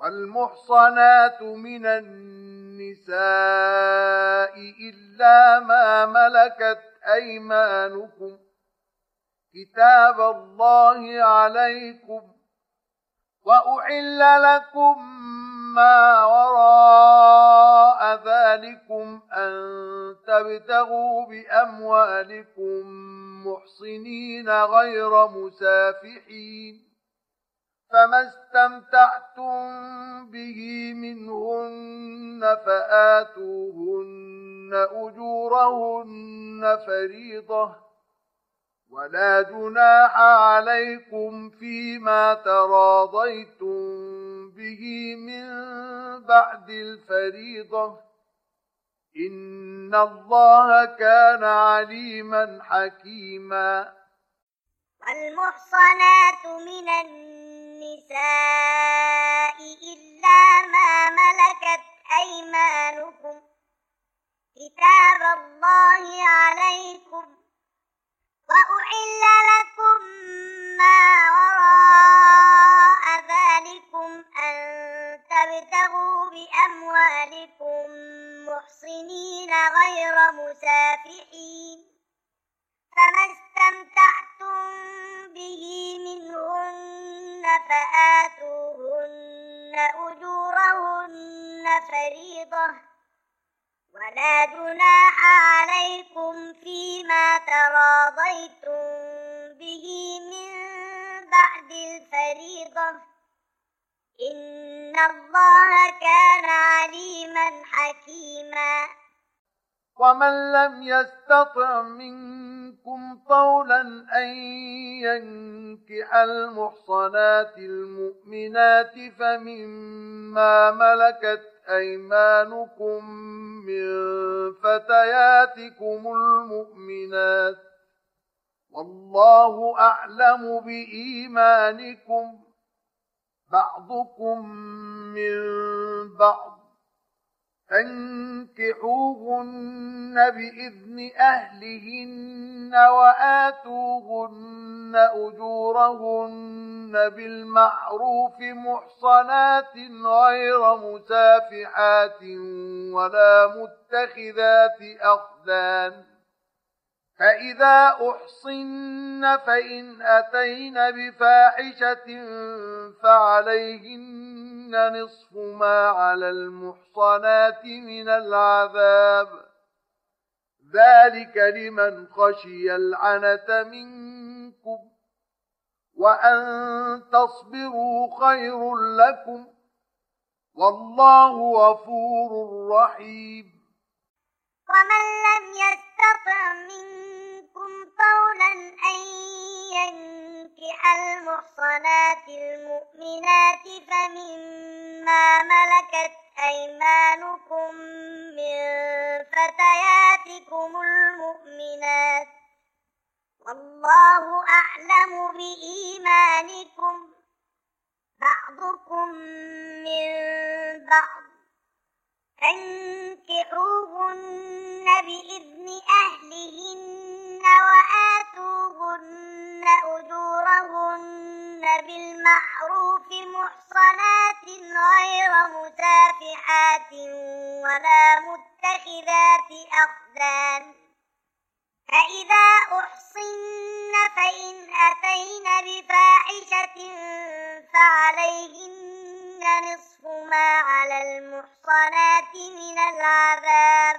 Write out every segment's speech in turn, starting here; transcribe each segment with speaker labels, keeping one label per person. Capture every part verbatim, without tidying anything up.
Speaker 1: والمحصنات من النساء إلا ما ملكت أيمانكم كتاب الله عليكم، وأحل لكم ما وراء ذلكم أن تبتغوا بأموالكم محصنين غير مسافحين، فما استمتعتم به منهن فآتوهن أجورهن فريضة، ولا جناح عليكم فيما تراضيتم به من بعد الفريضة، إن الله كان عليما حكيما.
Speaker 2: والمحصنات من النساء إلا ما ملكت أيمانكم كتاب الله عليكم، وأحل لكم ما وراء ذلكم أن تبتغوا بأموالكم محصنين غير مسافحين، فما استمتعتم به منهن فآتوهن أجورهن فريضة، ولا جناح عليكم فيما تراضيتم به من بعد الفريضة، إن الله كان عليما حكيما.
Speaker 1: ومن لم يستطع منكم طولا أن ينكح المحصنات المؤمنات فمما ملكت أيمانكم من فتياتكم المؤمنات، والله أعلم بإيمانكم، بعضكم من بعض، فانكحوهن بإذن أهلهن وآتوهن أجورهن بالمعروف محصنات غير مسافحات ولا متخذات أخدان، فإذا أحصن فإن أتين بفاحشة فعليهن نصف ما على المحصنات من العذاب، ذلك لمن خشي العنة منكم، وأن تصبروا خير لكم، والله غفور رحيم.
Speaker 2: ومن لم يستطع منكم طولا أن ينكح المحصنات المؤمنات فمما ملكت أيمانكم من فتياتكم المؤمنات، والله أعلم بإيمانكم، بعضكم من بعض، فانكحوهن بإذن أهلهن وآتوهن أجورهن بالمعروف محصنات غير مسافحات ولا متخذات أخدان، فإذا أحصن فإن أتين بفاحشة فعليهن نصف ما على المحصنات من العذاب،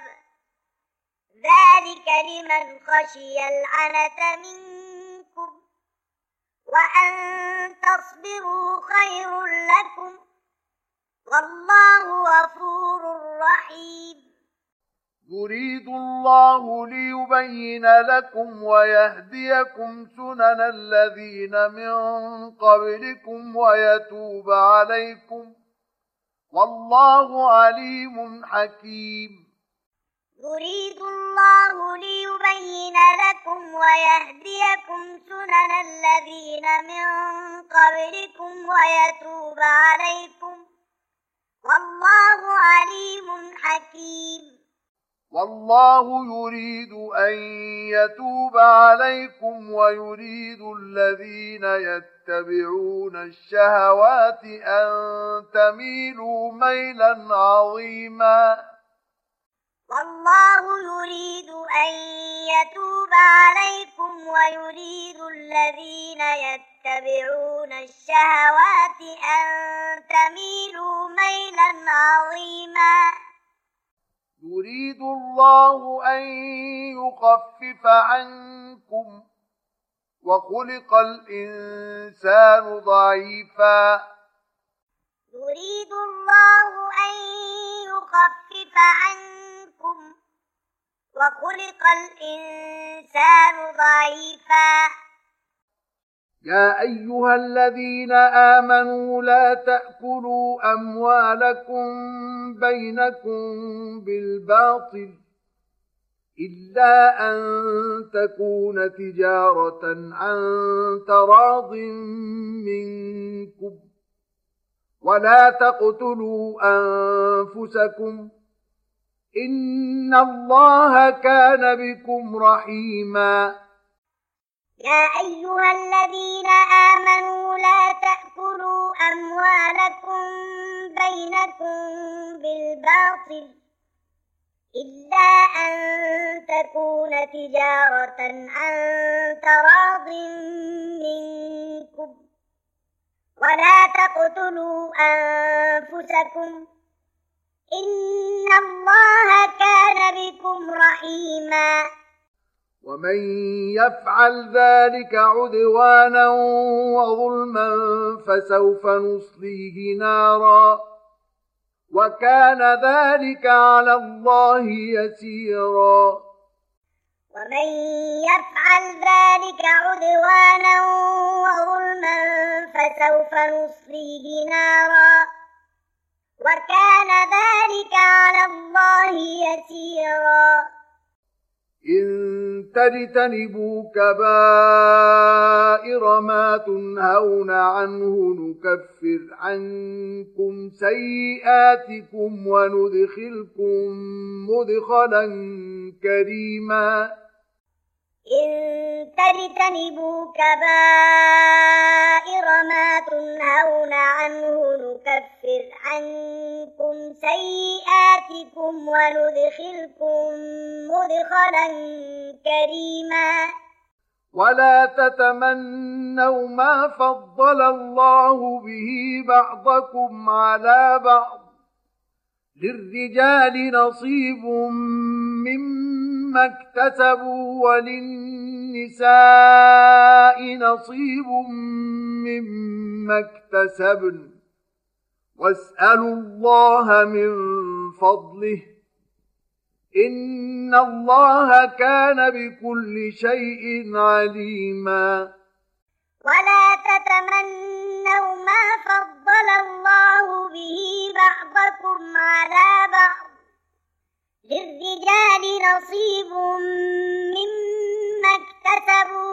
Speaker 2: ذلك لمن خشي العنة منكم، وأن تصبروا خير لكم، والله غفور رحيم.
Speaker 1: يريد الله ليبين لكم ويهديكم سنن الذين من قبلكم ويتوب عليكم، والله عليم حكيم.
Speaker 2: يريد الله ليبين لكم ويهديكم سنن الذين من قبلكم ويتوب عليكم، والله عليم حكيم.
Speaker 1: والله يريد أن يتوب عليكم ويريد الذين يتبعون الشهوات أن تميلوا ميلا عظيما
Speaker 2: والله يريد أن يتوب عليكم ويريد الذين يتبعون الشهوات أن تميلوا ميلا عظيما
Speaker 1: يريد الله أن يخفف عنكم وخلق الإنسان ضعيفا
Speaker 2: يريد الله أن يخفف عنكم وخلق الإنسان ضعيفا
Speaker 1: يا أيها الذين آمنوا لا تأكلوا أموالكم بينكم بالباطل إلا أن تكون تجارة عن تراض منكم ولا تقتلوا أنفسكم إن الله كان بكم رحيما
Speaker 2: يا أيها الذين آمنوا لا تأكلوا أموالكم بينكم بالباطل إلا أن تكون تجارة عن تراض منكم ولا تقتلوا أنفسكم إن الله كان بكم رحيما
Speaker 1: ومن يفعل ذلك عدوانا وظلما فسوف نصليه نارا وكان ذلك على الله يسيرا
Speaker 2: ومن يفعل ذلك عدوانا وظلما فسوف نصليه نارا وكان ذلك على الله يسيرا
Speaker 1: إن تجتنبوا كبائر ما تنهون عنه نكفر عنكم سيئاتكم وندخلكم مدخلا كريما
Speaker 2: إن تجتنبوا كبائر ما تنهون عنه نكفر عنكم سيئاتكم وندخلكم مدخلا كريما
Speaker 1: ولا تتمنوا ما فضل الله به بعضكم على بعض للرجال نصيب مما اكتسبوا وللنساء نصيب مما اكتسبن واسألوا الله من فضله إن الله كان بكل شيء عليما
Speaker 2: ولا تتمنوا ما فضل الله به بعضكم على بعض للرجال نصيب مما اكتسبوا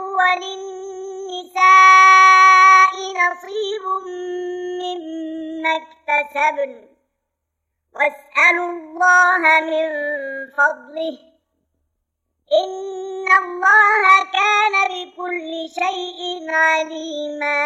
Speaker 2: وللنساء نصيب مما اكتسبن واسألوا الله من فضله إن الله كان بكل شيء عليما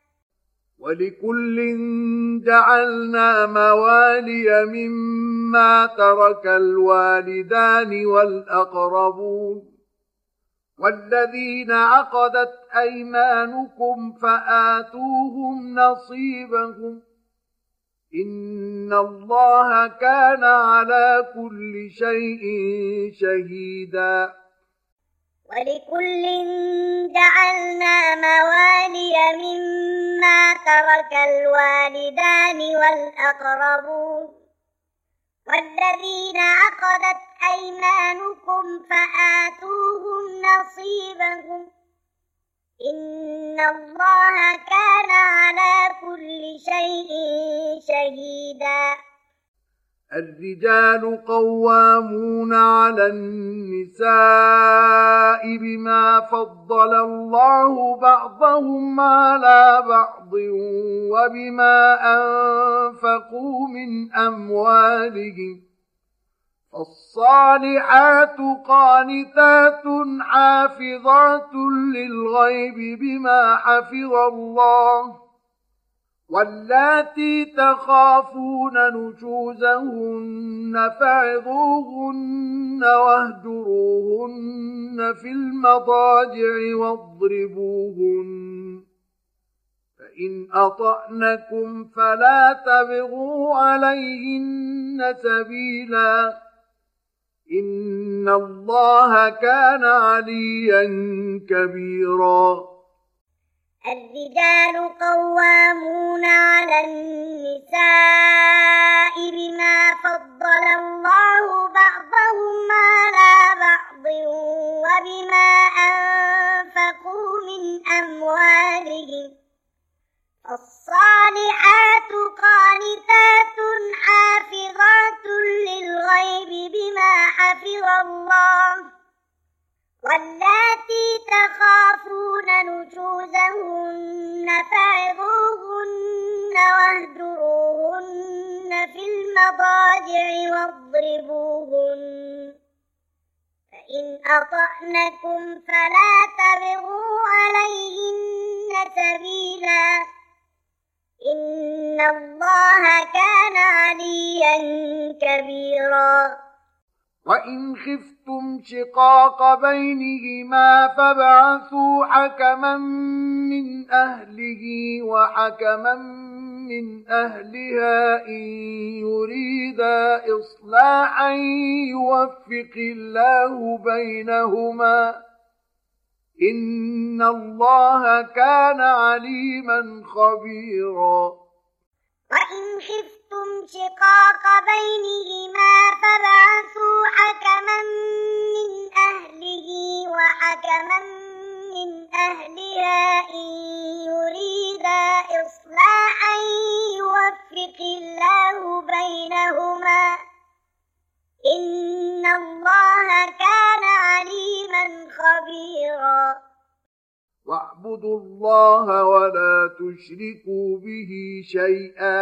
Speaker 1: ولكل جعلنا موالي مما ترك الوالدان والأقربون والذين عقدت أيمانكم فآتوهم نصيبهم إن الله كان على كل شيء شهيدا
Speaker 2: ولكل جعلنا موالي مما ترك الوالدان والأقربون والذين عقدت أيمانكم فآتوهم نصيبهم إن الله كان على كل شيء شهيدا
Speaker 1: الرجال قوامون على النساء بما فضل الله بعضهم على بعض وبما أنفقوا من أموالهم فالصالحات قانتات حافظات للغيب بما حفظ الله واللاتي تخافون نشوزهن فعظوهن واهجروهن في المضاجع واضربوهن فإن أطعنكم فلا تبغوا عليهن سبيلا إن الله كان عليا كبيرا.
Speaker 2: الرجال قوامون على النساء بما فضل الله بعضهم على بعض وبما أنفقوا من أموالهم الصالحات قانتات حافظات للغيب بما حفظ الله واللاتي تخافون نشوزهن فعظوهن واهجروهن في المضاجع واضربوهن فإن أطعنكم فلا تبغوا عليهن سبيلا إن الله كان عليا كبيرا.
Speaker 1: وإن خفتم شقاق بينهما فابعثوا حكما من أهله وحكما من أهلها إن يريدا إصلاحا يوفق الله بينهما إن الله كان عليما خبيرا.
Speaker 2: وإن خفتم شقاق بينهما فابعثوا حكما من أهله وحكما من أهلها إن يريدا إصلاحا يوفق الله بينهما إن الله كان عليما خبيرا.
Speaker 1: واعبدوا الله ولا تشركوا به شيئا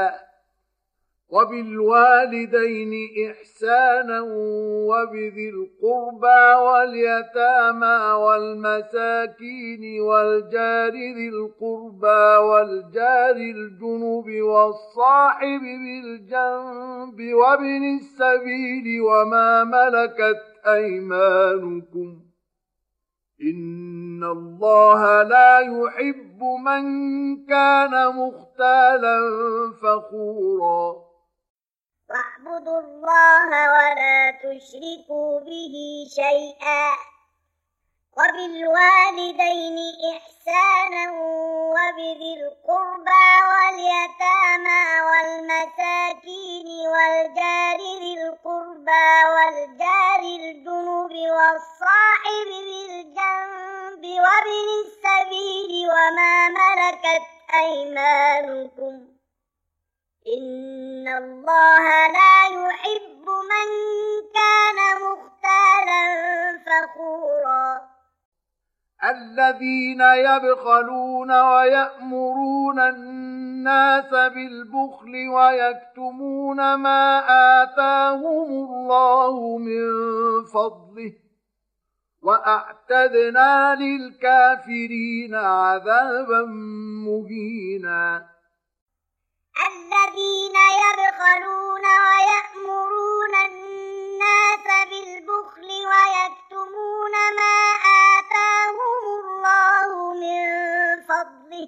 Speaker 1: وبالوالدين إحسانا وبذي القربى واليتامى والمساكين والجار ذي القربى والجار الجنب والصاحب بالجنب وابن السبيل وما ملكت أيمانكم إن الله لا يحب من كان مختالا فخورا.
Speaker 2: واعبدوا الله ولا تشركوا به شيئا وبالوالدين إحسانا وبذي القربى واليتامى والمساكين والجار ذي القربى والجار الجنب والصاحب بالجنب وابن السبيل وما ملكت أيمانكم إن الله لا يحب من كان مختالا فخورا.
Speaker 1: الذين يبخلون ويأمرون الناس بالبخل ويكتمون ما آتاهم الله من فضله وأعتدنا للكافرين عذابا مهينا.
Speaker 2: الذين يبخلون ويأمرون الناس بالبخل ويكتمون ما آتاهم الله من فضله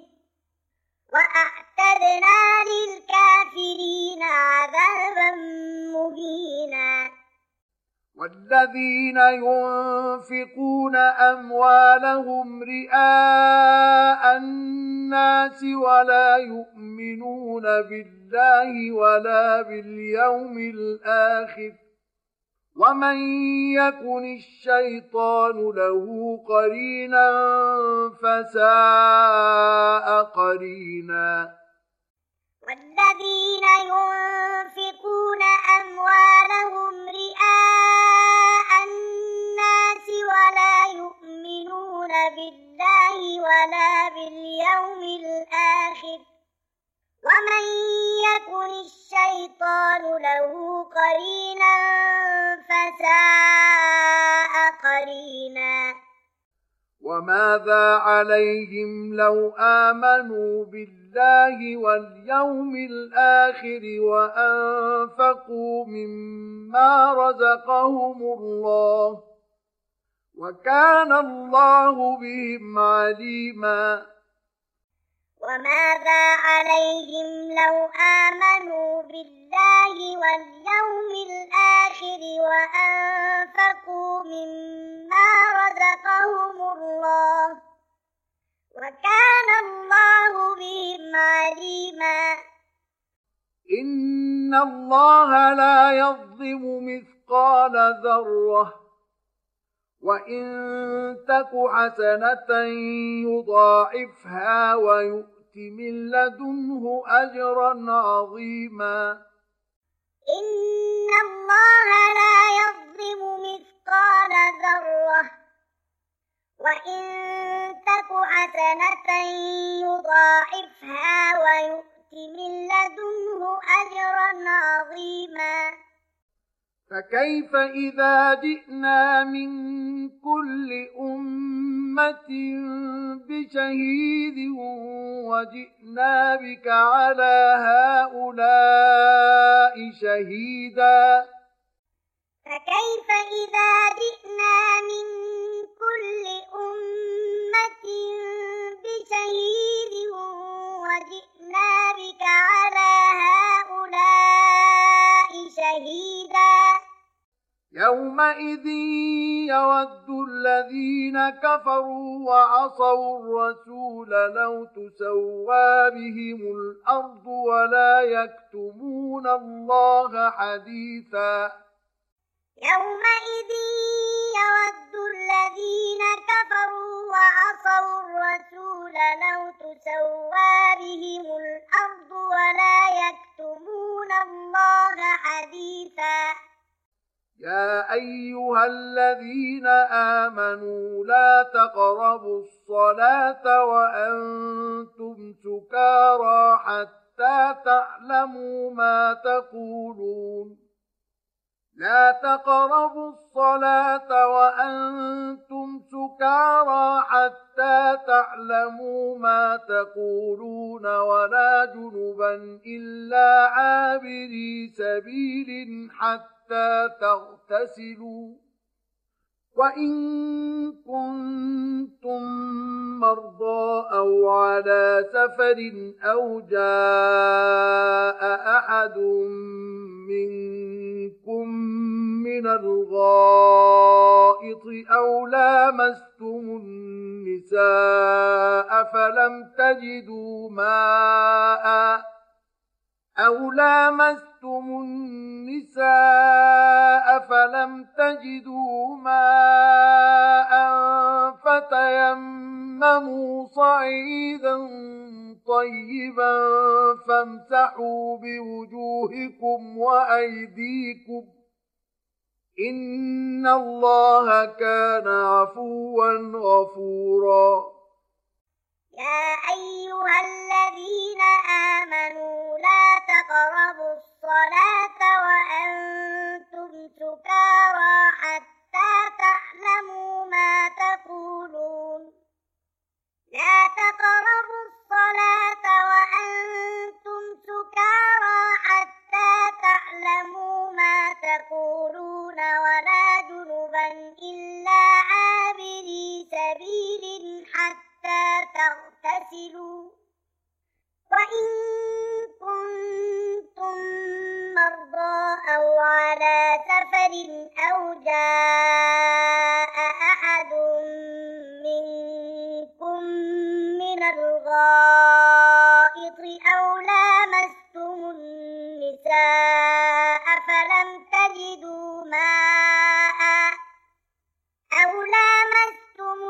Speaker 2: وأعتدنا للكافرين عذابا مهينا.
Speaker 1: والذين ينفقون أموالهم رئاء الناس ولا يؤمنون بالله ولا باليوم الآخر ومن يكن الشيطان له قرينا فساء قرينا.
Speaker 2: والذين ينفقون أموالهم رئاء الناس ولا يؤمنون بالله ولا باليوم الآخر ومن يكن الشيطان له قرينا
Speaker 1: وماذا عليهم لو آمنوا بالله واليوم الآخر وأنفقوا مما رزقهم الله وكان الله بهم عليما.
Speaker 2: وماذا عليهم لو آمنوا بالله واليوم الآخر وأنفقوا مما رزقهم الله وكان الله بهم عليما.
Speaker 1: إن الله لا يظلم مثقال ذرة وإن تك حسنة يضاعفها ويؤت من لدنه أجرا عظيما.
Speaker 2: إن الله لا يظلم مثقال ذرة وإن تك حسنة يضاعفها ويؤت من لدنه أجرا عظيما.
Speaker 1: فكيف إذا جئنا من كل أمة بشهيد وجئنا بك على هؤلاء شهيدا.
Speaker 2: فكيف إذا جئنا من كل أمة بشهيد وجئنا بك على هؤلاء شهيدا.
Speaker 1: يومئذ يود الذين كفروا وعصوا الرسول لو تسوى بهم الأرض ولا يكتمون الله حديثا.
Speaker 2: يومئذ يود الذين كفروا وعصوا الرسول لو تسوى بهم الأرض ولا يكتمون الله حديثا.
Speaker 1: يا أيها الذين آمنوا لا تقربوا الصلاة وأنتم سكارى حتى تعلموا ما تقولون لا تقربوا الصلاة وأنتم سكارى حتى تعلموا ما تقولون ولا جنبا إلا عابري سبيل حتى تغتسلوا وإن كنتم مرضى أو على سفر أو جاء أحد منكم من الغائط أو لامستم النساء فلم تجدوا ماء أو لامستم النساء فلم تجدوا ماء فتيمموا صعيدا طيبا فامسحوا بوجوهكم وأيديكم إن الله كان عفوا غفورا.
Speaker 2: يا أيها الذين آمنوا لا تقربوا الصلاة وأنتم سكارى حتى تعلموا ما تقولون لا تقربوا الصلاة وأنتم سكارى حتى تعلموا ما تقولون ولا جنبا إلا عابري سبيل حتى تغتسلوا وإن كنتم مرضى أو على سفر أو جاء أحد منكم من الغائط أو لامستم النساء فلم تجدوا ماء أو لامستم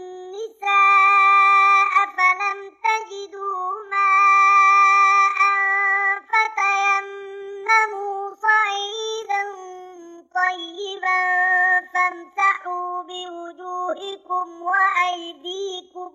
Speaker 2: النساء فلم تجدوا ماء فتيمموا صعيدا طيبا فامسحوا بوجوهكم وأيديكم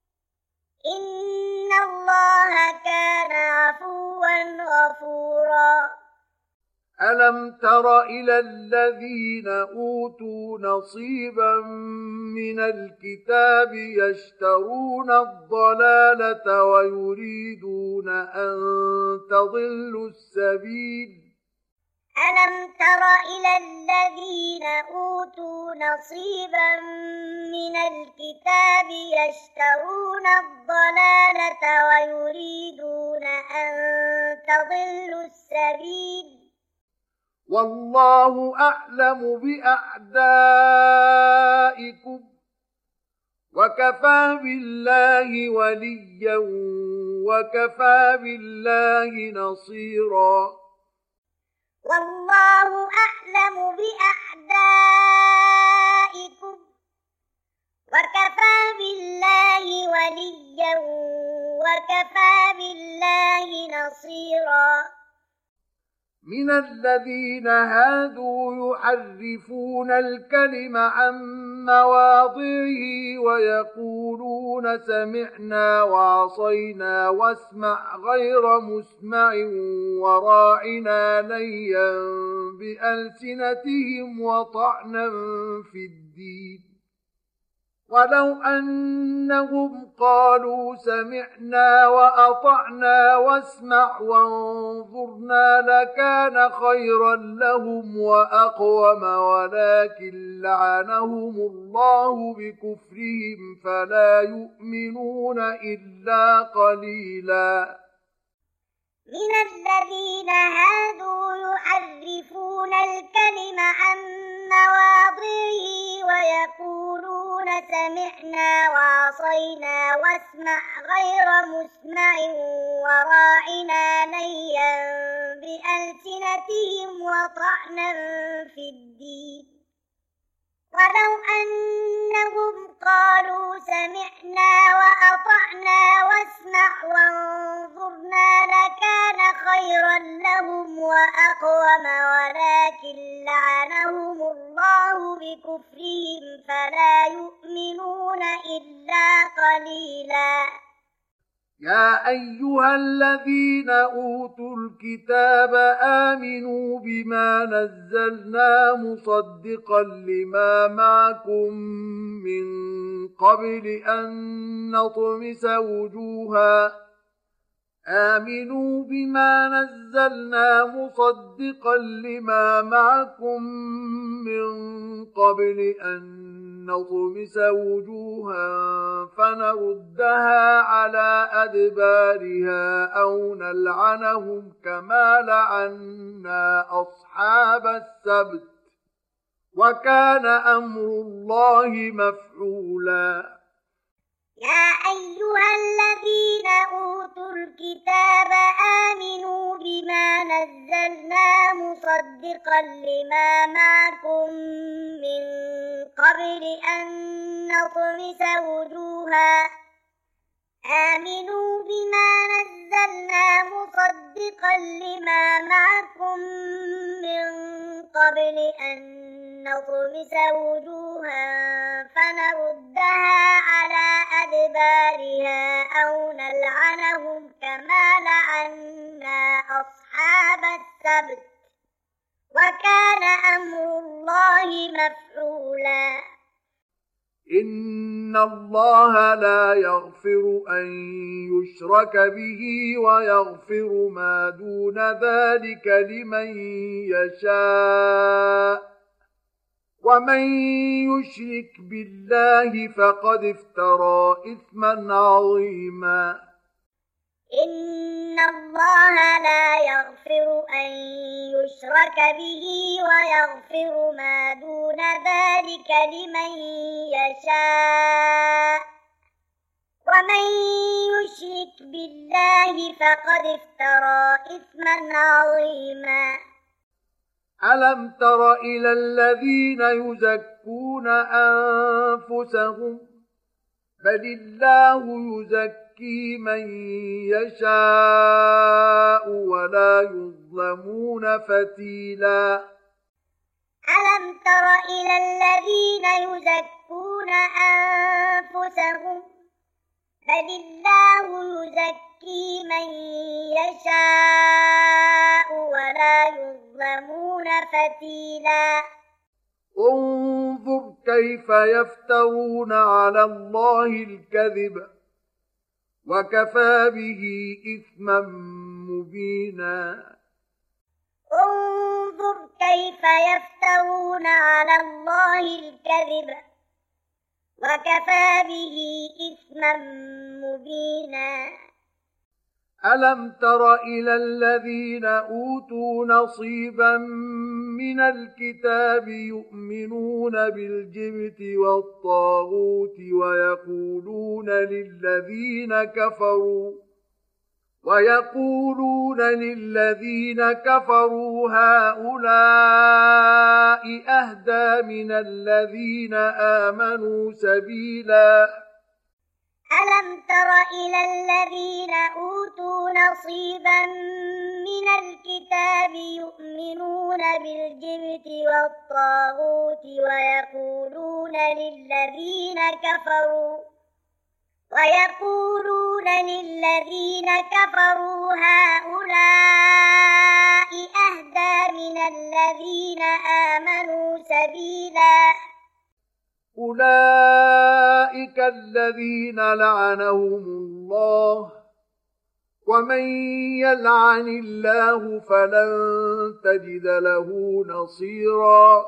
Speaker 2: إن الله كان عفوا غفورا.
Speaker 1: ألم تر إلى الذين أوتوا نصيبا من الكتاب يشترون الضلالة ويريدون أن تضلوا السبيل
Speaker 2: ألم تر إلى الذين أوتوا نصيبا من الكتاب يشترون الضلالة ويريدون أن تضلوا السبيل
Speaker 1: والله أعلم بأعدائكم وكفى بالله وليا وكفى بالله نصيرا
Speaker 2: والله أعلم بأعدائكم وكفى بالله وليا وكفى بالله نصيرا
Speaker 1: من الذين هادوا يحرفون الكلم عن مواضعه ويقولون سمعنا وعصينا واسمع غير مسمع وراعنا ليا بألسنتهم وطعنا في الدين ولو أنهم قالوا سمعنا وأطعنا واسمع وانظرنا لكان خيرا لهم وأقوم ولكن لعنهم الله بكفرهم فلا يؤمنون إلا قليلا
Speaker 2: من الذين هادوا يحرفون الكلم عن مواضعه ويقولون سمعنا وعصينا واسمع غير مسمع وراعنا ليا بألسنتهم وطعنا في الدين ولو أنهم قالوا سمعنا وأطعنا واسمع وانظرنا لكان خيرا لهم وأقوم ولكن لعنهم الله بكفرهم فلا يؤمنون إلا قليلا
Speaker 1: يا أيها الذين أوتوا الكتاب آمنوا بما نزلنا مصدقا لما معكم من قبل أن نطمس وجوها آمنوا بما نزلنا مصدقا لما معكم من قبل أن نطمس وجوها فنردها على أدبارها أو نلعنهم كما لعنا أصحاب السبت وكان أمر الله مفعولا
Speaker 2: يا أيها الذين أوتوا الكتاب آمنوا بما نزلنا مصدقا لما معكم من قبل أن نطمس وجوها آمنوا بما نزلنا مصدقا لما معكم من قبل أن نطمس وجوها فنردها على أدبارها أو نلعنهم كما لعنا أصحاب السبت وكان أمر الله مفعولا
Speaker 1: إن الله لا يغفر أن يشرك به ويغفر ما دون ذلك لمن يشاء ومن يشرك بالله فقد افترى إثما عظيما
Speaker 2: إن الله لا يغفر أن يشرك به ويغفر ما دون ذلك لمن يشاء ومن يشرك بالله فقد افترى إثما عظيما
Speaker 1: ألم تر إلى الذين يزكون أنفسهم بل الله يزكي من يشاء ولا يظلمون فتيلا
Speaker 2: ألم تر إلى الذين يزكون أنفسهم بل الله يزكي من يشاء ولا يظلمون فتيلا
Speaker 1: انظر كيف يفترون على الله الكذب وكفى به إثما مبينا
Speaker 2: انظر كيف يفترون على الله الكذب وكفى به إثما مبينا
Speaker 1: ألم تر إلى الذين أوتوا نصيبا من الكتاب يؤمنون بالجبت والطاغوت ويقولون للذين كفروا ويقولون للذين كفروا هؤلاء أهدى من الذين آمنوا سبيلا
Speaker 2: ألم تر إلى الذين أوتوا نصيبا من الكتاب يؤمنون بالجبت والطاغوت ويقولون للذين كفروا ويقولون للذين كفروا هؤلاء أهدى من الذين آمنوا سبيلا
Speaker 1: أولئك الذين لعنهم الله ومن يلعن الله فلن تجد له نصيرا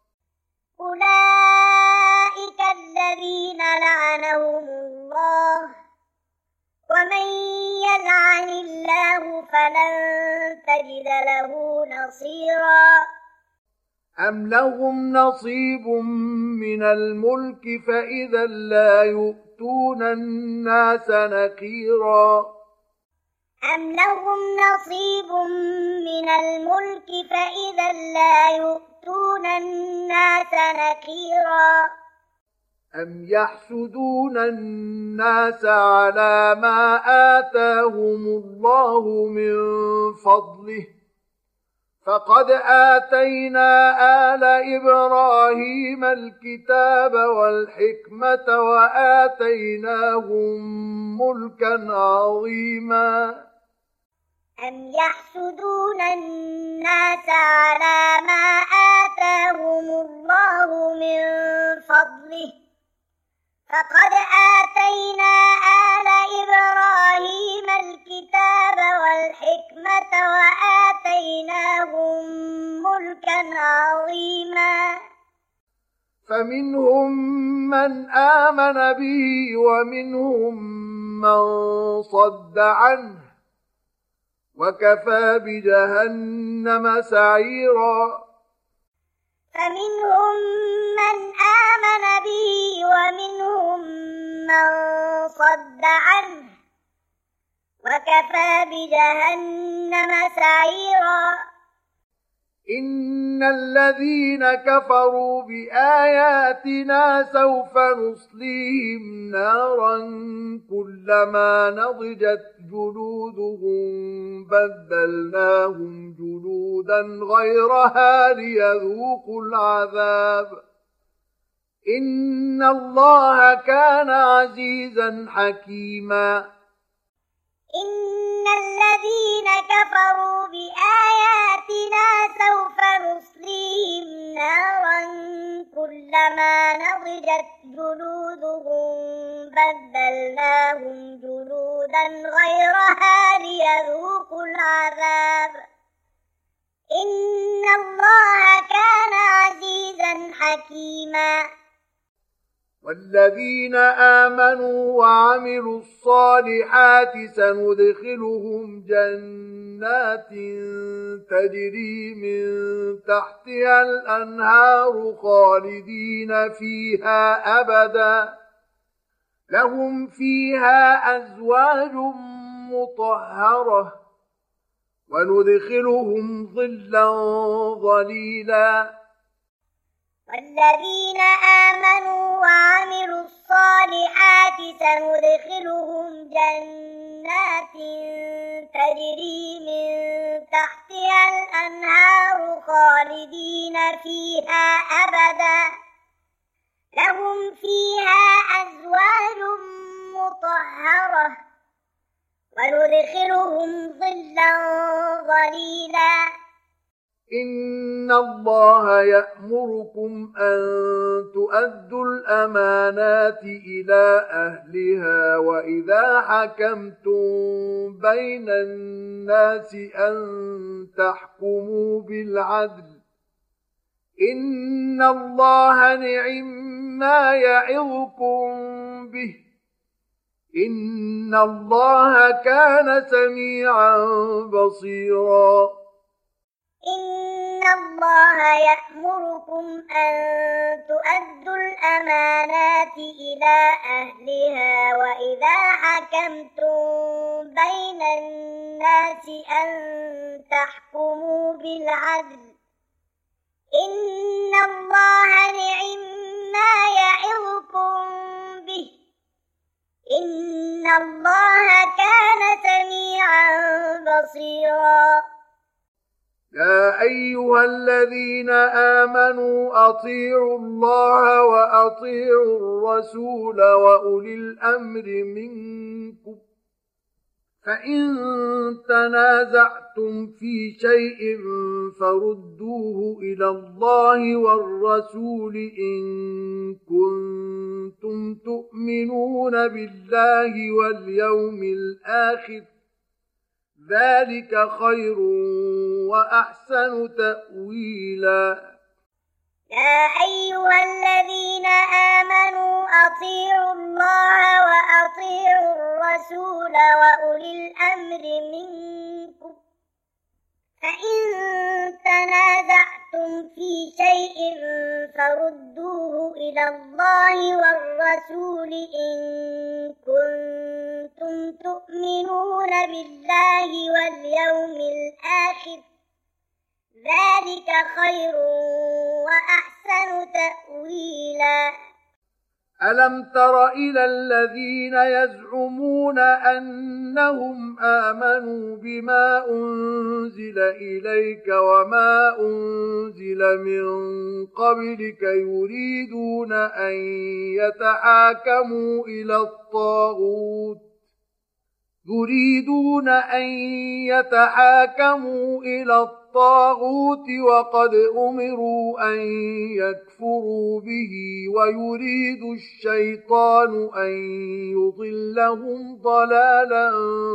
Speaker 2: أولئك الذين لعنهم الله ومن يلعن الله فلن تجد له نصيرا
Speaker 1: أم لهم نصيب من الملك فإذا لا يؤتون الناس نقيرا
Speaker 2: أم لهم نصيب من الملك فإذا لا يؤتون الناس نقيرا
Speaker 1: أم يحسدون الناس على ما آتاهم الله من فضله فقد آتينا آل إبراهيم الكتاب والحكمة وآتيناهم ملكا عظيما
Speaker 2: أم يحسدون الناس على ما آتاهم الله من فضله فقد آتينا آل إبراهيم الكتاب والحكمة وآتيناهم ملكا عظيما
Speaker 1: فمنهم من آمن به ومنهم من صد عنه وكفى بجهنم سعيرا
Speaker 2: فمنهم من آمن به ومنهم من صد عنه وكفى بجهنم سعيرا
Speaker 1: إن الذين كفروا بآياتنا سوف نصليهم نارا كلما نضجت جلودهم بدلناهم جلودا غيرها ليذوقوا العذاب إن الله كان عزيزا حكيما
Speaker 2: إن الذين كفروا بآياتنا سوف نصليهم نارا كلما نضجت جلودهم بدلناهم جلودا غيرها ليذوقوا العذاب إن الله كان عزيزا حكيما
Speaker 1: والذين آمنوا وعملوا الصالحات سندخلهم جنات تجري من تحتها الأنهار خالدين فيها أبدا لهم فيها أزواج مطهرة وندخلهم ظلا ظليلا
Speaker 2: والذين آمنوا وعملوا الصالحات سندخلهم جنات تجري من تحتها الأنهار خالدين فيها أبدا لهم فيها أزواج مطهرة وندخلهم ظلا ظليلا
Speaker 1: إن الله يأمركم أن تؤدوا الأمانات إلى أهلها وإذا حكمتم بين الناس أن تحكموا بالعدل إن الله نعما يعظكم به إن الله كان سميعا بصيرا
Speaker 2: إن الله يأمركم أن تؤدوا الأمانات إلى أهلها وإذا حكمتم بين الناس أن تحكموا بالعدل إن الله نعما يعظكم به إن الله كان سميعا بصيرا
Speaker 1: يا أيها الذين آمنوا أطيعوا الله وأطيعوا الرسول وأولي الأمر منكم فإن تنازعتم في شيء فردوه إلى الله والرسول إن كنتم تؤمنون بالله واليوم الآخر ذلك خير وأحسن تأويلا
Speaker 2: يا أيها الذين آمنوا أطيعوا الله وأطيعوا الرسول وأولي الأمر منكم فإن تنازعتم في شيء فردوه إلى الله والرسول إن كنتم تؤمنون بالله واليوم الآخر ذلك خير وأحسن تأويلا
Speaker 1: ألم تر إلى الذين يزعمون أنهم آمنوا بما أنزل إليك وما أنزل من قبلك يريدون أن يتحاكموا إلى الطاغوت يريدون أن يتحاكموا إلى الطاغوت وقد أمروا أن يكفروا به ويريد الشيطان أن يضلهم ضلالا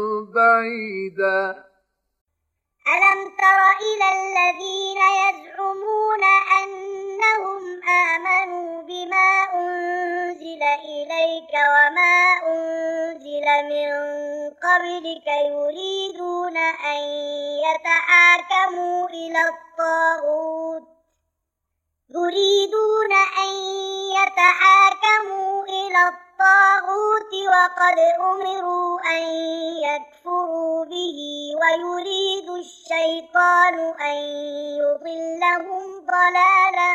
Speaker 1: بعيدا
Speaker 2: ألم تر إلى الذين يزعمون أنهم آمنوا بما أنزل إليك وما أنزل من قبلك يريدون أن يتحاكموا إلى الطاغوت يريدون أن يتحاكموا إلى الطاغوت وقد أمروا أن يكفروا به ويريد الشيطان أن يضلهم ضلالا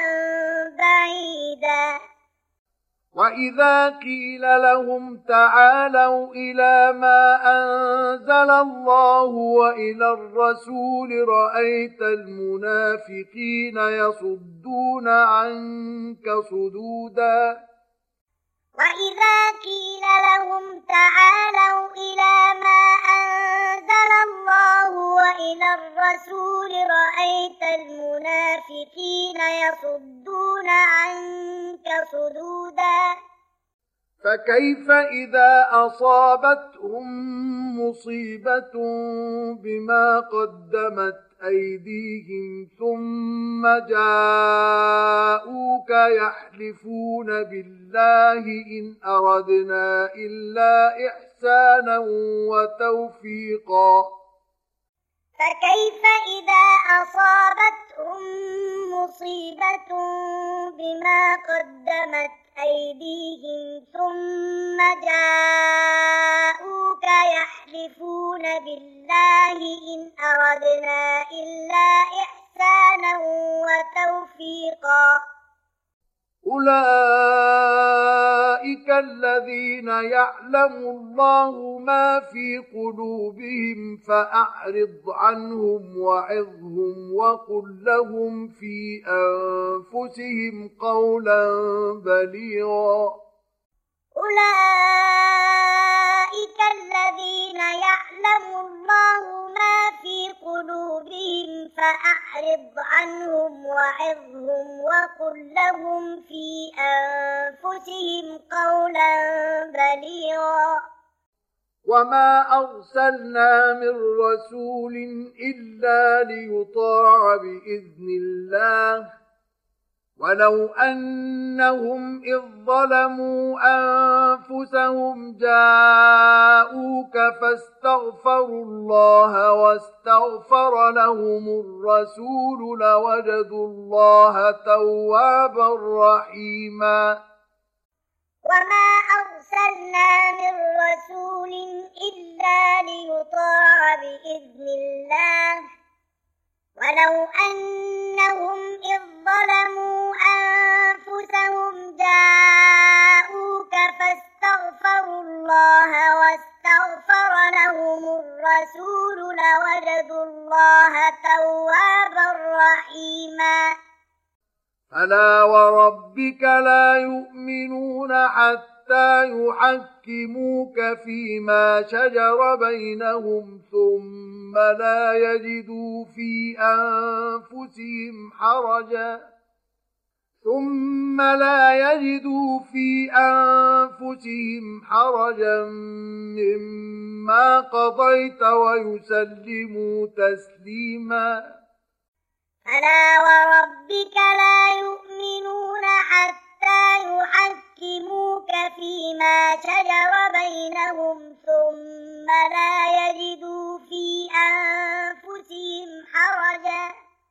Speaker 2: بعيدا
Speaker 1: وإذا قيل لهم تعالوا إلى ما أنزل الله وإلى الرسول رأيت المنافقين يصدون عنك صدودا
Speaker 2: وإذا قيل لهم تعالوا إلى ما أنزل الله وإلى الرسول رأيت المنافقين يصدون عنك صدودا
Speaker 1: فكيف إذا أصابتهم مصيبة بما قدمت أيديهم ثم جاءوك يحلفون بالله إن أردنا إلا إحسانا وتوفيقا
Speaker 2: فكيف إذا أصابتهم مصيبة بما قدمت أيديهم ثم جاءوك يحلفون بالله إن أردنا إلا إحسانا وتوفيقا
Speaker 1: أولئك الذين يعلم الله ما في قلوبهم فأعرض عنهم وعظهم وقل لهم في أنفسهم قولا بليغا
Speaker 2: أولئك الذين يعلم الله ما في قلوبهم فأعرض عنهم وعظهم وقل لهم في أنفسهم قولا بليغا
Speaker 1: وما أرسلنا من رسول إلا ليطاع بإذن الله ولو أنهم إذ ظلموا أنفسهم جاءوك فاستغفروا الله واستغفر لهم الرسول لوجدوا الله توابا رحيما
Speaker 2: وما أرسلنا من رسول إلا ليطاع بإذن الله ولو أنهم إذ ظلموا أنفسهم جاءوك فاستغفروا الله واستغفر لهم الرسول لوجدوا الله توابا رحيما
Speaker 1: فلا وربك لا يؤمنون حتى يحكموك فيما شجر بينهم ثم لا يجدوا في أنفسهم حرجا ثم لا يجدوا في أنفسهم حرجا مما قضيت ويسلموا تسليما
Speaker 2: فلا وربك لا يؤمنون حتى يحكموك فيما شجر بينهم ثم لا يجدوا في أنفسهم حرجا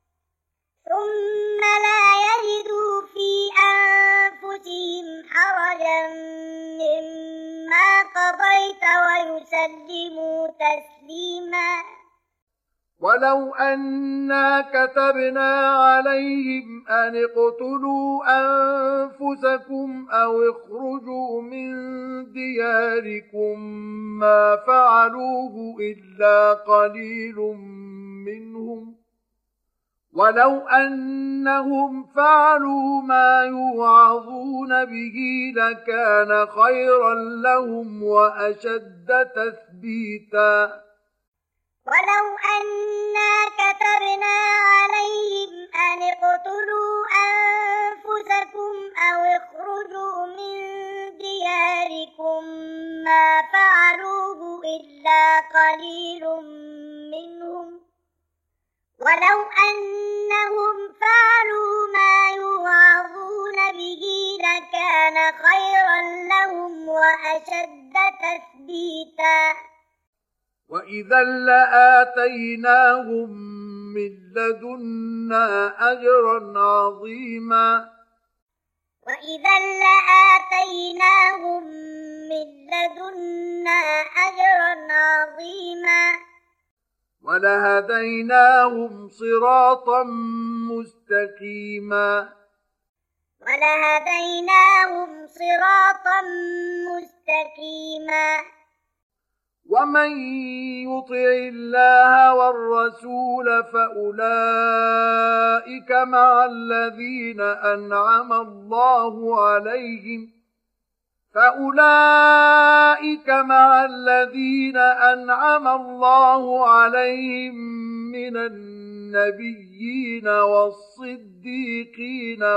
Speaker 2: ثم لا يجدوا في أنفسهم حرجا مما قضيت ويسلموا تسليما
Speaker 1: ولو أنا كتبنا عليهم أن اقتلوا أنفسكم أو اخرجوا من دياركم ما فعلوه إلا قليل منهم ولو أنهم فعلوا ما يوعظون به لكان خيرا لهم وأشد تثبيتا
Speaker 2: ولو أنا كتبنا عليهم أن اقتلوا أنفسكم أو اخرجوا من دياركم ما فعلوه إلا قليل منهم ولو أنهم فعلوا ما يوعظون به لكان خيرا لهم وأشد تثبيتا
Speaker 1: وإذا لآتيناهم من لدنا أجرا عظيما
Speaker 2: وإذا لآتيناهم من لدنا أجرا عظيما
Speaker 1: ولهديناهم صراطا مستقيما
Speaker 2: ولهديناهم صراطا مستقيما
Speaker 1: ومن يطع الله والرسول فأولئك مع الذين أنعم الله عليهم فأولئك مع الذين أنعم الله عليهم من النبيين والصديقين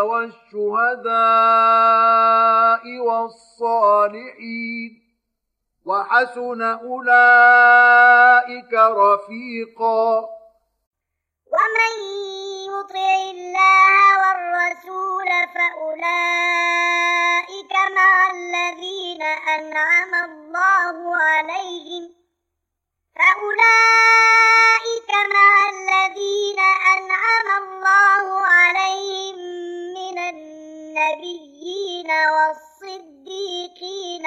Speaker 1: والشهداء والصالحين وحسن أولئك رفيقا
Speaker 2: ومن يطع الله والرسول فأولئك مع الذين أنعم الله عليهم فأولئك مع الذين أنعم الله عليهم من النبيين والصديقين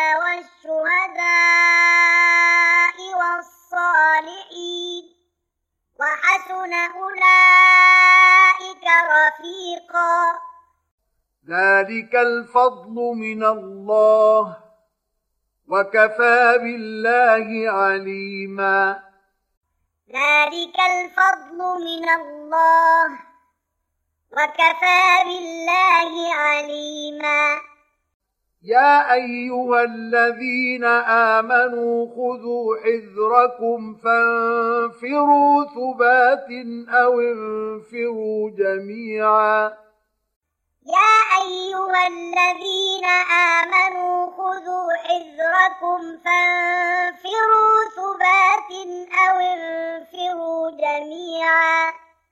Speaker 2: والشهداء والصالحين وحسن أولئك رفيقا
Speaker 1: ذلك الفضل من الله وكفى بالله عليما
Speaker 2: ذلك الفضل من الله وكفى بالله عليما
Speaker 1: يا أيها الذين آمنوا خذوا حذركم فانفروا ثبات أو انفروا جميعا
Speaker 2: يا أيها الذين آمنوا خذوا حذركم فانفروا ثبات أو انفروا جميعا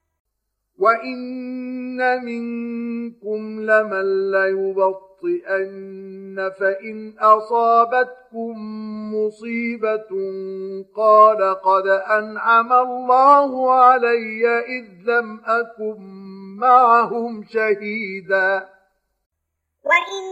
Speaker 1: وإن منكم لمن ليبطئن فإن أصابتكم مصيبة قال قد أنعم الله علي إذ لم أكن معهم شهيدا
Speaker 2: وإن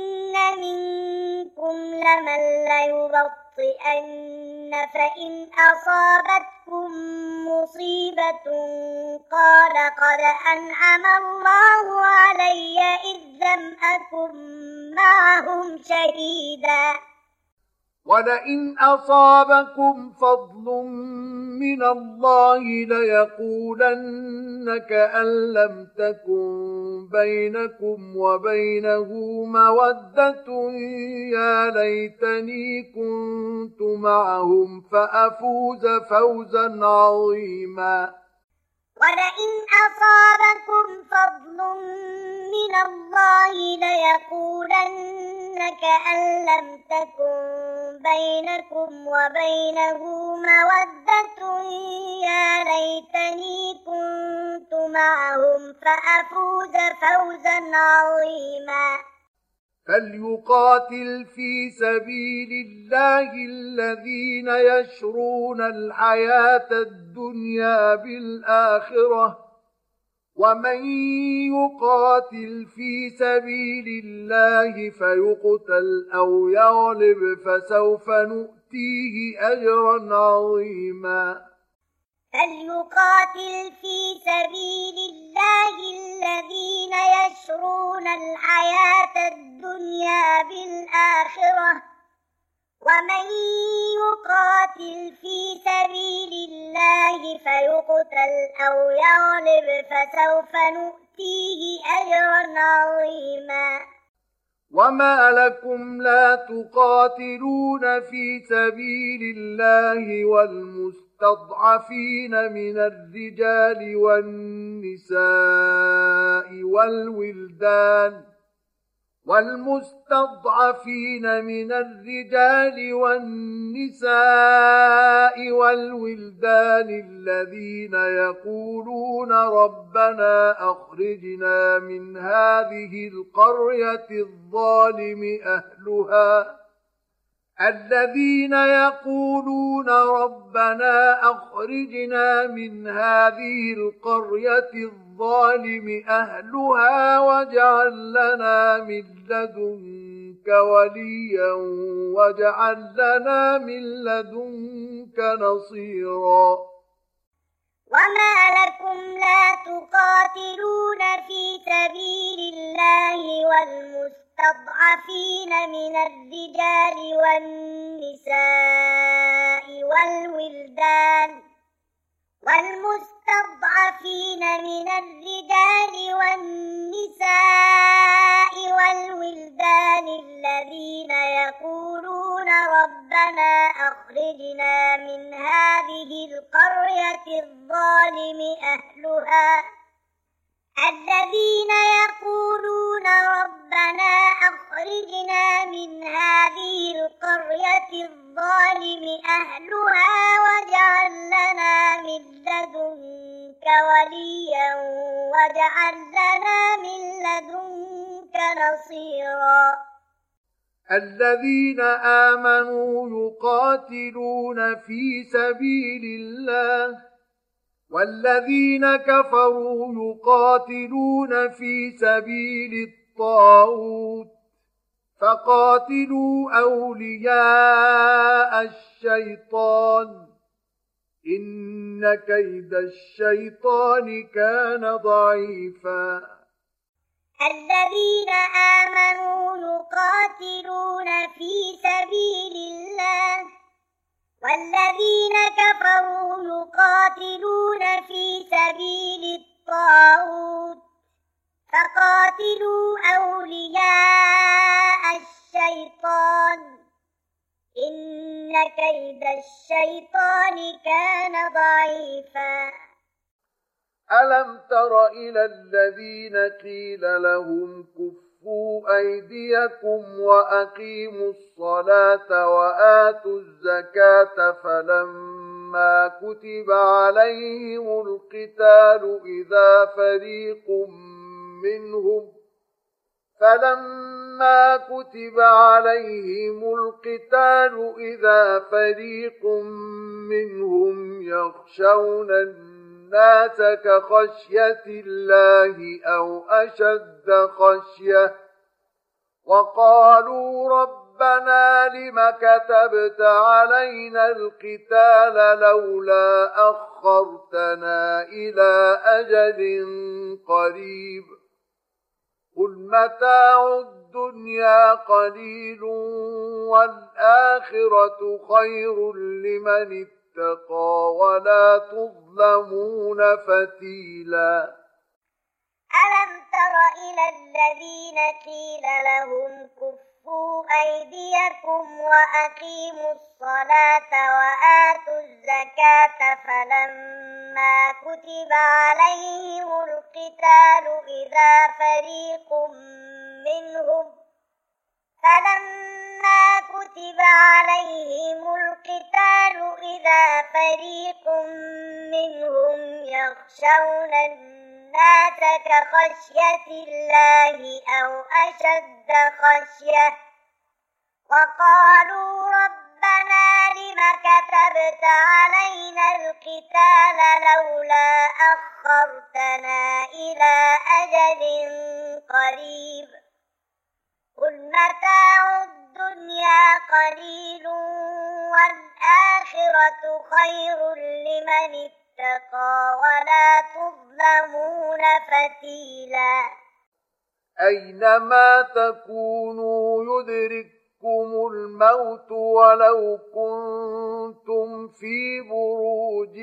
Speaker 2: منكم لمن ليبطئن فإن أصابتكم مصيبة قال قد أنعم الله علي إذ لم أكن معهم شهيدا
Speaker 1: ولئن أصابكم فضل من الله ليقولن كأن لم تكن بينكم وبينه مودة يا ليتني كنت معهم فأفوز فوزا عظيما
Speaker 2: ولئن أصابكم فضل من الله ليقولن كأن لم تكن بينكم وبينه مودة يا ليتني كنت معهم فأفوز فوزا عظيما
Speaker 1: فليقاتل في سبيل الله الذين يشرون الحياة الدنيا بالآخرة ومن يقاتل في سبيل الله فيقتل أو يغلب فسوف نؤتيه أجرا عظيما
Speaker 2: فليقاتل في سبيل الله الذين يشرون الحياة الدنيا بالآخرة ومن يقاتل في سبيل الله فيقتل أو يغلب فسوف نؤتيه أجرا عظيما
Speaker 1: وما لكم لا تقاتلون في سبيل الله والمستضعفين من الرجال والنساء والولدان والمستضعفين من الرجال والنساء والولدان الذين يقولون ربنا أخرجنا من هذه القرية الظالم أهلها الذين يقولون ربنا أخرجنا من هذه القرية الظالم أهلها واجعل لنا من لدنك وليا واجعل لنا من لدنك نصيرا
Speaker 2: وما لكم لا تقاتلون في سبيل الله والمستضعفين من الرجال والنساء والولدان والمستضعفين من الرجال والنساء والولدان الذين يقولون ربنا أخرجنا من هذه القرية الظالم أهلها الذين يقولون ربنا أخرجنا من هذه القرية الظالم أهلها واجعل لنا من لدنك وليا واجعل لنا من لدنك نصيرا
Speaker 1: الذين آمنوا يقاتلون في سبيل الله والذين كفروا يقاتلون في سبيل الطاغوت فقاتلوا أولياء الشيطان إن كيد الشيطان كان ضعيفا
Speaker 2: الذين آمنوا يقاتلون في سبيل الله والذين كفروا يقاتلون في سبيل الطاغوت فقاتلوا أولياء الشيطان كيد الشيطان كان ضعيفا.
Speaker 1: ألم تر إلى الذين قيل لهم كفوا أيديكم وأقيموا الصلاة وآتوا الزكاة فلما كتب عليهم القتال إذا فريق منهم فلما كتب عليهم القتال إذا فريق منهم يخشون الناس كخشية الله أو أشد خشية وقالوا ربنا لم كتبت علينا القتال لولا أخرتنا إلى أجل قريب قل متاع الدنيا قليل والآخرة خير لمن اتقى ولا تظلمون فتيلا.
Speaker 2: ألم تر إلى الذين قيل لهم كفوا أيديكم وأقيموا الصلاة وآتوا الزكاة فلما كتب عليهم القتال إذا فريق منهم فلما كتب عليهم القتال إذا فريق منهم يخشون الناس كخشية الله أو أشد خشية وقالوا ربنا لم كتبت علينا القتال لولا أخرتنا إلى أجل قريب قل متاع الدنيا قليل والآخرة خير لمن اتقى ولا تظلمون فتيلا.
Speaker 1: أينما تكونوا يدرككم الموت ولو كنتم في بروج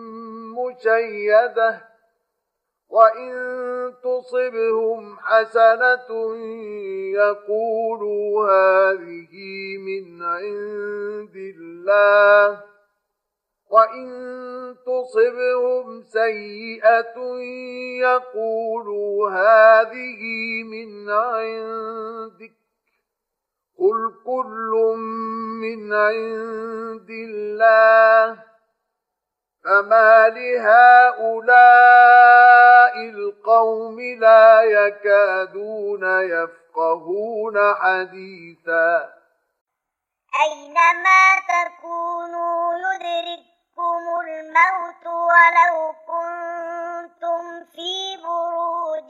Speaker 1: مشيدة وإن تصبهم حسنة يقولوا هذه من عند الله وإن تصبهم سيئة يقولوا هذه من عندك قل كل من عند الله فما لهؤلاء القوم لا يكادون يفقهون حديثا.
Speaker 2: أينما تكونوا يدرككم الموت ولو كنتم في بروج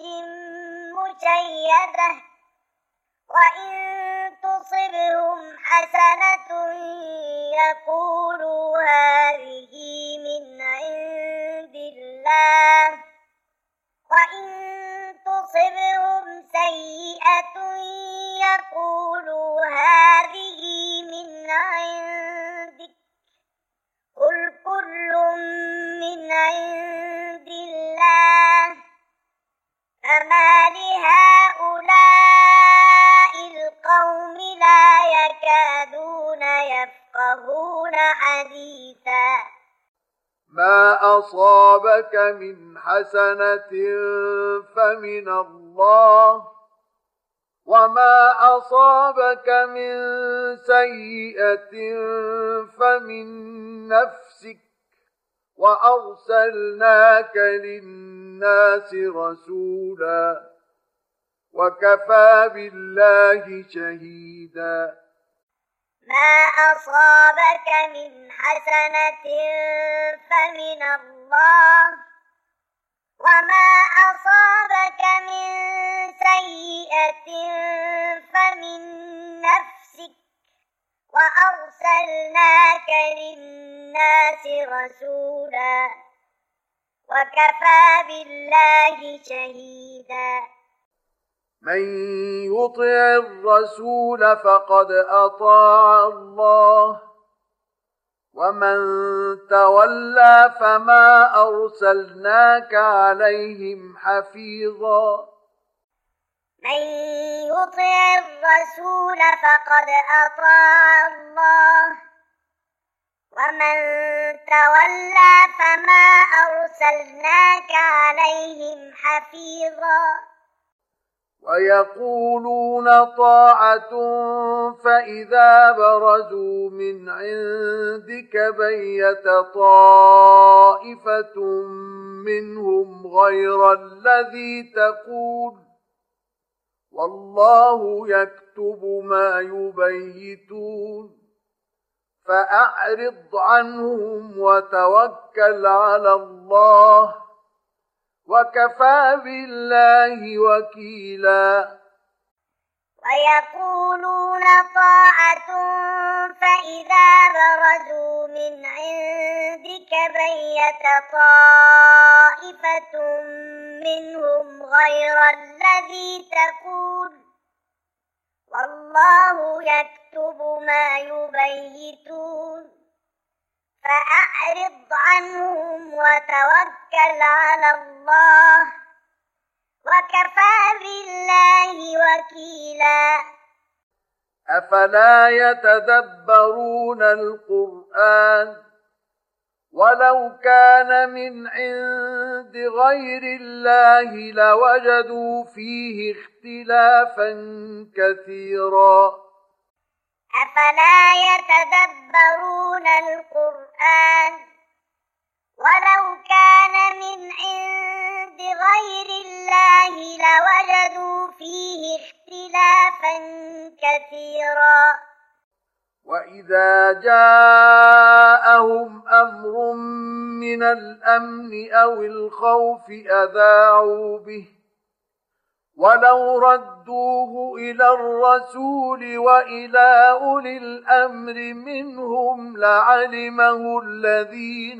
Speaker 2: مشيدة وإن تصبهم حسنة يقولوا هذه من عند الله وإن تصبهم سيئة يقولوا هذه من عندك قل كل من عند الله فما لهؤلاء القوم لا يكادون يفقهون حديثا.
Speaker 1: ما أصابك من حسنة فمن الله وما أصابك من سيئة فمن نفسك وأرسلناك للناس رسولا وكفى بالله شهيدا.
Speaker 2: ما أصابك من حسنة فمن الله وما أصابك من سيئة فمن نفسك وأرسلناك للناس رسولا وكفى بالله شهيدا.
Speaker 1: من يطع الرسول فقد أطاع الله ومن تولى فما أرسلناك عليهم حفيظا.
Speaker 2: من يطع الرسول فقد أطاع الله ومن تولى فما أرسلناك عليهم حفيظا
Speaker 1: ويقولون طاعة فإذا برزوا من عندك بيت طائفة منهم غير الذي تقول والله يكتب ما يبيتون فأعرض عنهم وتوكل على الله وكفى بالله وكيلا
Speaker 2: ويقولون طاعة فإذا برزوا من عندك بيت طائفة منهم غير الذي تقول والله يكتب ما يبيتون فأعرض عنهم وتوكل على الله وكفى بالله وكيلا
Speaker 1: أفلا يتدبرون القرآن ولو كان من عند غير الله لوجدوا فيه اختلافا كثيرا
Speaker 2: أفلا يتدبرون القرآن ولو كان من عند غير الله لوجدوا فيه اختلافا كثيرا
Speaker 1: وإذا جاءهم أمر من الأمن أو الخوف أذاعوا به ولو ردوه إلى الرسول وإلى أولي الأمر منهم لعلمه الذين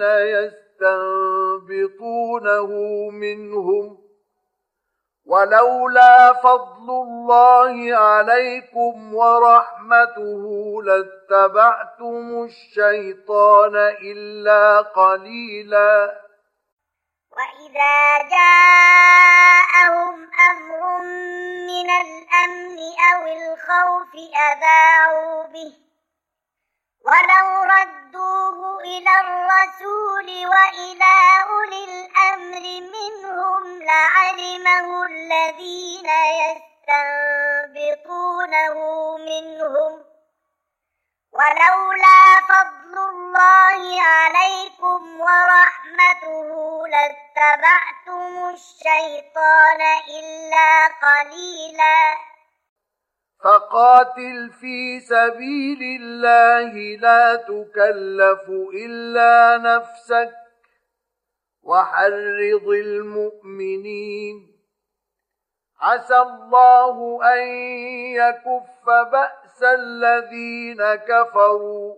Speaker 1: يستنبطونه منهم ولولا فضل الله عليكم ورحمته لاتبعتم الشيطان إلا قليلا
Speaker 2: وإذا جاءهم أمر من الأمن أو الخوف أذاعوا به ولو ردوه إلى الرسول وإلى أولي الأمر منهم لعلمه الذين يستنبطونه منهم ولولا فضل الله عليكم ورحمته لاتبعتم الشيطان إلا قليلا
Speaker 1: فقاتل في سبيل الله لا تكلف إلا نفسك وحرض المؤمنين عسى الله أن يكف بأس الذين كفروا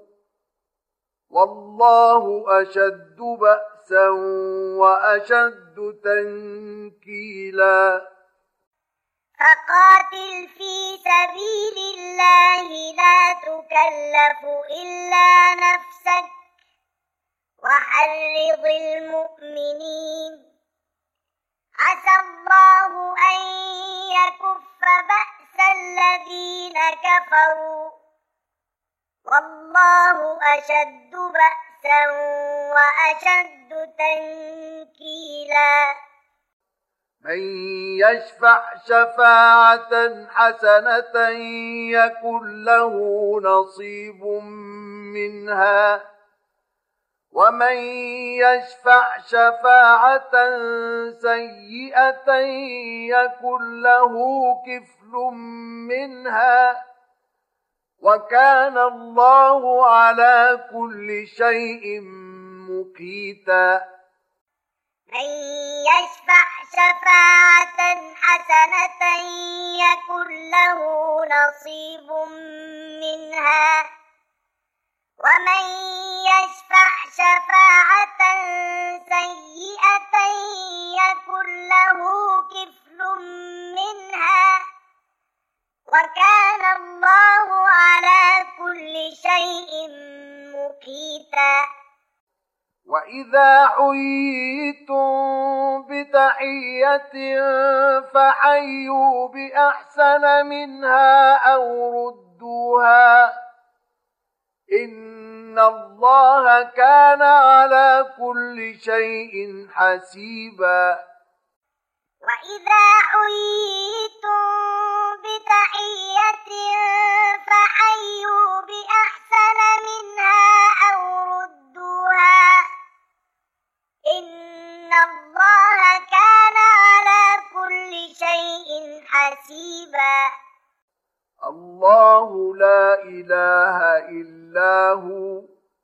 Speaker 1: والله أشد بأسا وأشد تنكيلا
Speaker 2: فقاتل في سبيل الله لا تكلف إلا نفسك وحرض المؤمنين عسى الله أن يكف بأس الذين كفروا والله أشد بأسا وأشد تنكيلا
Speaker 1: من يشفع شفاعة حسنة يكن له نصيب منها ومن يشفع شفاعة سيئة يكن له كفل منها وكان الله على كل شيء مقيتا
Speaker 2: من يشفع شفاعة حسنة يكن له نصيب منها ومن يشفع شفاعة سيئة يكن له كفل منها وكان الله على كل شيء مقيتا
Speaker 1: وإذا حييتم بتحية فحيوا بأحسن منها أو ردوها إن إن الله كان على كل شيء حسيبا.
Speaker 2: وإذا حييتم بتحية فحيوا بأحسن منها أو ردوها إن الله كان على كل شيء حسيبا.
Speaker 1: الله لا إله إلا هو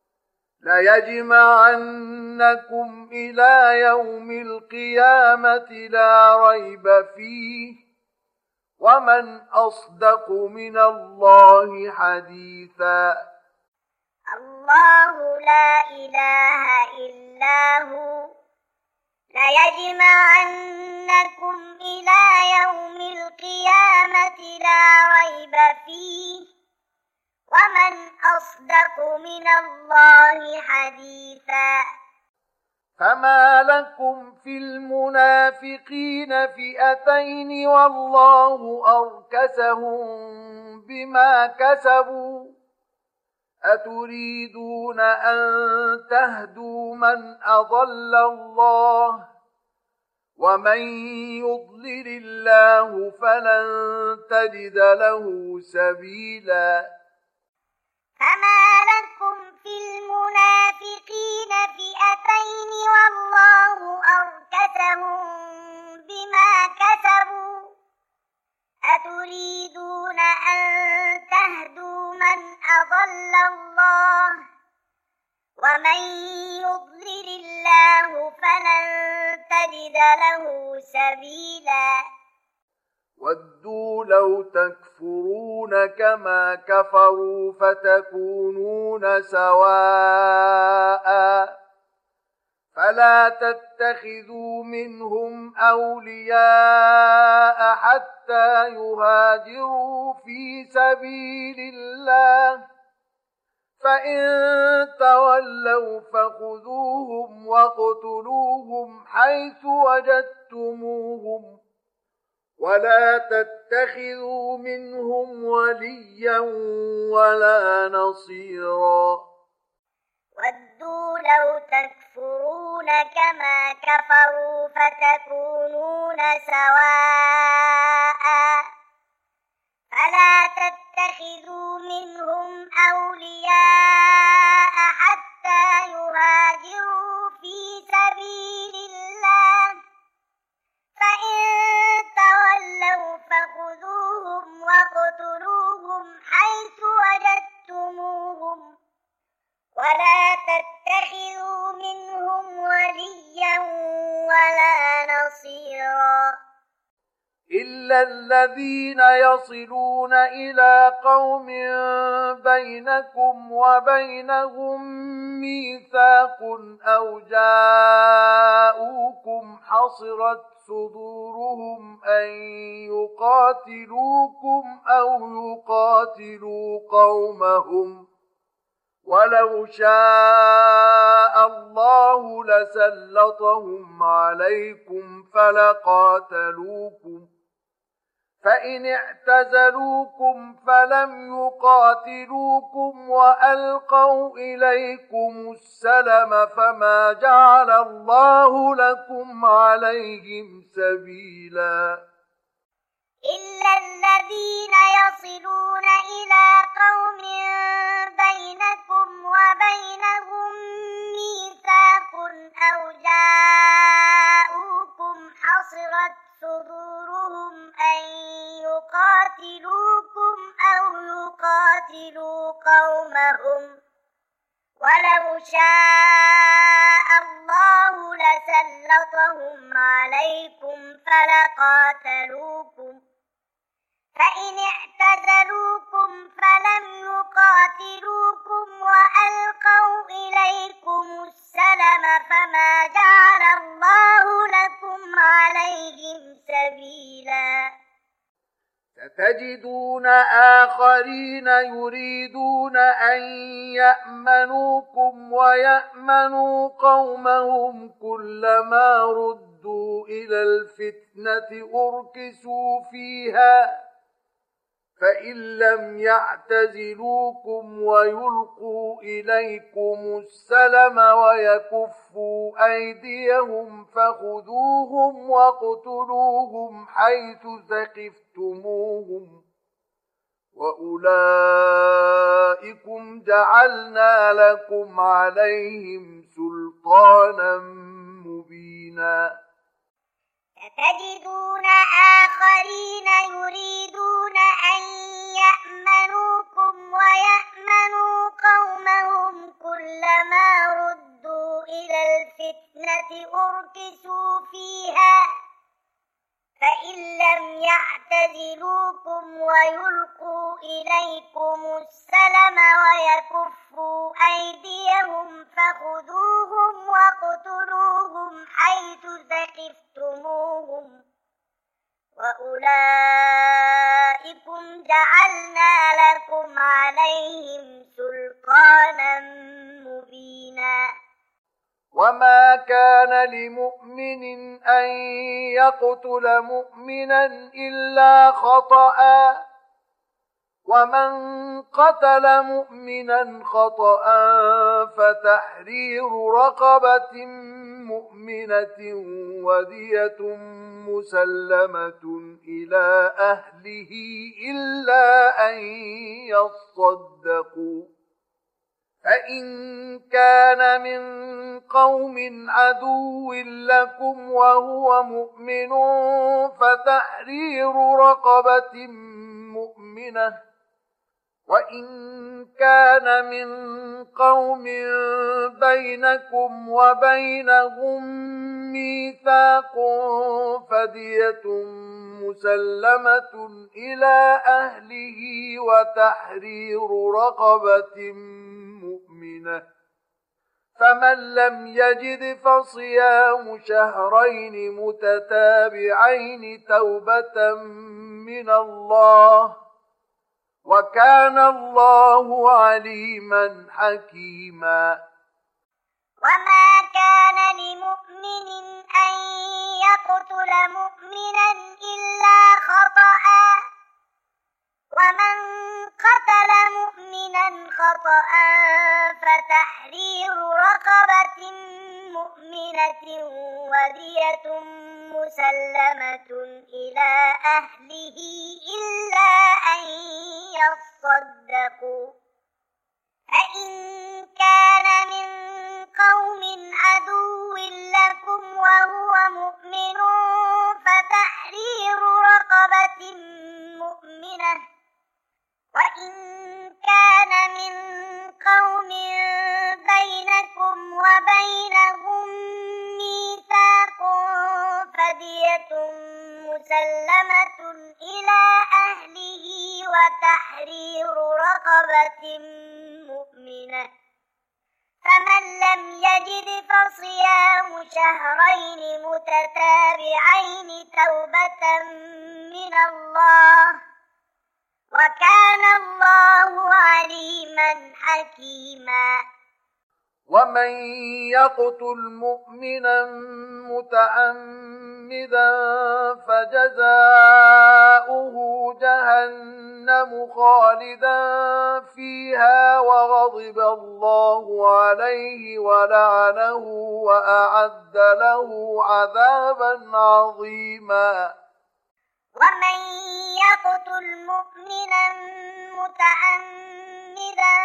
Speaker 1: ليجمعنكم إلى يوم القيامة لا ريب فيه ومن أصدق من الله حديثا.
Speaker 2: الله لا إله إلا هو ليجمعنكم إلى يوم القيامة لا ريب فيه ومن أصدق من الله حديثا.
Speaker 1: فما لكم في المنافقين فئتين والله أركسهم بما كسبوا أتريدون أن تهدوا من أضل الله ومن يضلل الله فلن تجد له سبيلا.
Speaker 2: فما لكم في المنافقين فئتين والله أركسهم بما كسبوا أتريدون أن تهدوا من أضل الله ومن يضلل الله فلن تجد له سبيلا.
Speaker 1: ودوا لو تكفرون كما كفروا فتكونون سواء فلا تتخذوا منهم أولياء حتى يهاجروا في سبيل الله فإن تولوا فخذوهم واقتلوهم حيث وجدتموهم ولا تتخذوا منهم وليا ولا نصيرا.
Speaker 2: ودوا لو تكفرون كما كفروا فتكونون سواء فلا تتخذوا منهم أولياء حتى يهاجروا في سبيل الله فإن تولوا فخذوهم واقتلوهم حيث وجدتموهم ولا تتخذوا منهم وليا ولا نصيرا.
Speaker 1: إلا الذين يصلون إلى قوم بينكم وبينهم ميثاق أو جاءوكم حصرت صدورهم أن يقاتلوكم أو يقاتلوا قومهم ولو شاء الله لسلطهم عليكم فلقاتلوكم فإن اعتزلوكم فلم يقاتلوكم وألقوا إليكم السلم فما جعل الله لكم عليهم سبيلا.
Speaker 2: إلا الذين يصلون إلى قوم بينكم وبينهم ميثاق أو جاءوكم حصرت صدورهم أن يقاتلوكم أو يقاتلوا قومهم ولو شاء الله لسلطهم عليكم فلقاتلوكم فإن اعتزلوكم فلم يقاتلوكم وألقوا إليكم السلم فما جعل الله لكم عليهم سبيلا.
Speaker 1: ستجدون آخرين يريدون أن يأمنوكم ويأمنوا قومهم كلما ردوا إلى الفتنة أركسوا فيها فإن لم يعتزلوكم ويلقوا إليكم السلم ويكفوا أيديهم فخذوهم واقتلوهم حيث ثقفتموهم وأولئكم جعلنا لكم عليهم سلطانا مبينا
Speaker 2: ستجدون آخرين يريدون أن يأمنوكم ويأمنوا قومهم كلما ردوا إلى الفتنة أركسوا فيها فإن لم يعتزلوكم ويلقوا إليكم السلم ويكفوا أيديهم فخذوهم واقتلوهم حيث ثقفتموهم وأولئكم جعلنا لكم عليهم سلطانا مبينا
Speaker 1: وما كان لمؤمن أن يقتل مؤمنا إلا خطأ ومن قتل مؤمنا خطأ فتحرير رقبة مؤمنة ودية مسلمة إلى أهله إلا أن يصدقوا فإن كان من قوم عدو لكم وهو مؤمن فتحرير رقبة مؤمنة وإن كان من قوم بينكم وبينهم ميثاق فدية مسلمة إلى أهله وتحرير رقبة مؤمنة فمن لم يجد فصيام شهرين متتابعين توبة من الله وكان الله عليما حكيما
Speaker 2: وما كان لمؤمن أن يقتل مؤمنا إلا خطأ ومن قتل مؤمنا خطأ فتحرير رقبة مؤمنة ودية مسلمة إلى أهله إلا أن يصدقوا فإن كان من قوم عدو لكم وهو مؤمن فتحرير رقبة مؤمنة وإن كان من قوم بينكم وبينهم ميثاق فدية مسلمة إلى أهله وتحرير رقبة مؤمنة فمن لم يجد فصيام شهرين متتابعين توبة من الله وكان الله عليما حكيما
Speaker 1: ومن يقتل مؤمنا متعمدا فجزاؤه جهنم خالدا فيها وغضب الله عليه ولعنه وأعد له عذابا عظيما
Speaker 2: ومن يقتل مؤمنا متعمدا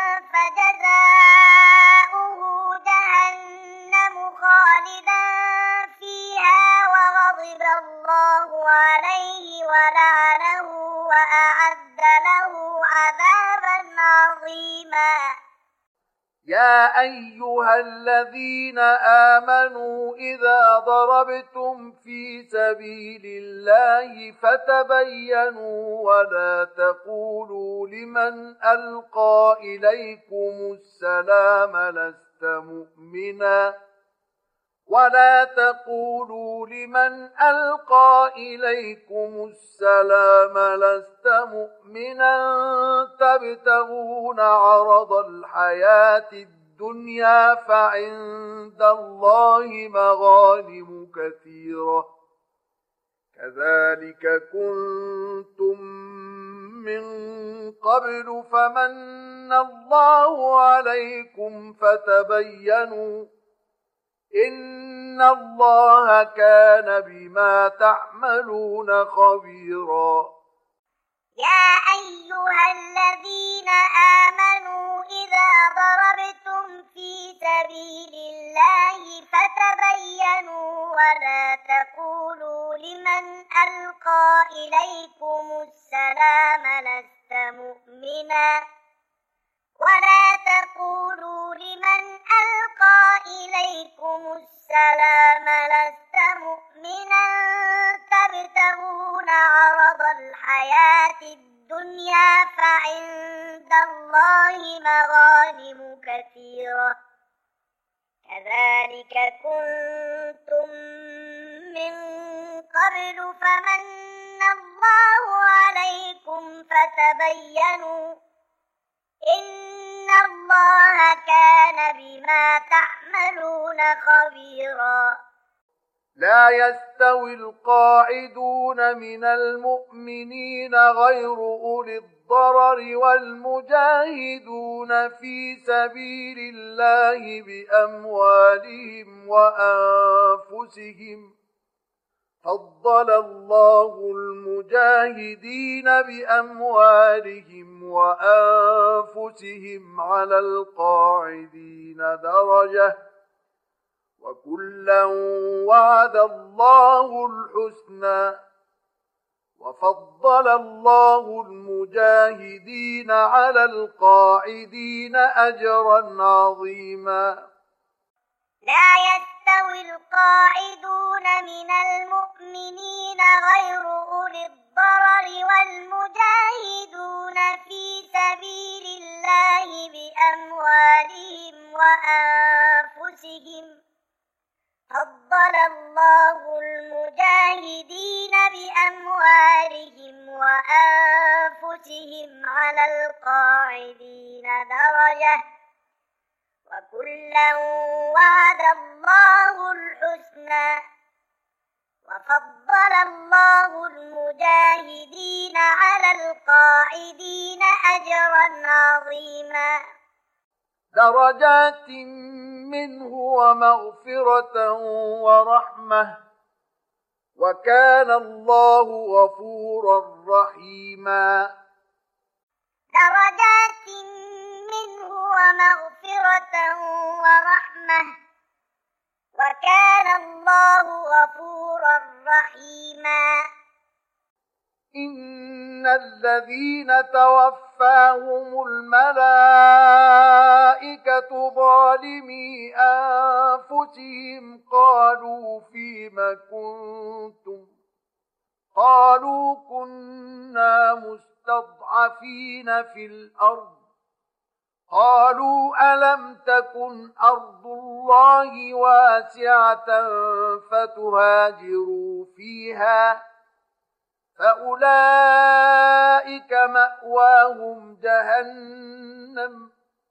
Speaker 2: فجزاؤه جهنم خالدا فيها وغضب الله عليه ولعنه وأعد له عذابا عظيما
Speaker 1: يا أيها الذين آمنوا إذا ضربتم في سبيل الله فتبينوا ولا تقولوا لمن ألقى إليكم السلام لست مؤمنا ولا تقولوا لمن ألقى إليكم السلام لست مؤمنا تبتغون عرض الحياة الدنيا فعند الله مغانم كثيرة كذلك كنتم من قبل فمن الله عليكم فتبينوا إن الله كان بما تعملون خبيرا.
Speaker 2: يا أيها الذين آمنوا إذا ضربتم في سبيل الله فتبينوا ولا تقولوا لمن ألقى إليكم السلام لست مؤمنا ولا تقولوا لمن ألقى إليكم السلام لست مؤمنا تبتغون عرض الحياة الدنيا فعند الله مغانم كثيرة كذلك كنتم من قبل فمن الله عليكم فتبينوا إن الله كان بما تعملون خبيرا.
Speaker 1: لا يستوي القاعدون من المؤمنين غير أولي الضرر والمجاهدون في سبيل الله بأموالهم وأنفسهم فضل الله المجاهدين بأموالهم وأنفسهم على القاعدين درجة وكلا وعد الله الحسنى وفضل الله المجاهدين على القاعدين أجرا عظيما.
Speaker 2: لا يستوي القاعدون من المؤمنين غير أولي الضرر والمجاهدون في سبيل الله بأموالهم وأنفسهم فضل الله المجاهدين بأموالهم وأنفسهم على القاعدين درجة وكلا وعد الله الحسنى وفضل الله المجاهدين على القاعدين أجرا عظيما.
Speaker 1: درجات منه ومغفرة ورحمة وكان الله غفورا رحيما.
Speaker 2: درجات منه ومغفرة ورحمة وكان الله غفورا رحيما.
Speaker 1: إن الذين توفاهم الملائكة ظالمي أنفسهم قالوا فيم كنتم قالوا كنا مستضعفين في الأرض قالوا ألم تكن أرض الله واسعة فتهاجروا فيها فأولئك مأواهم جهنم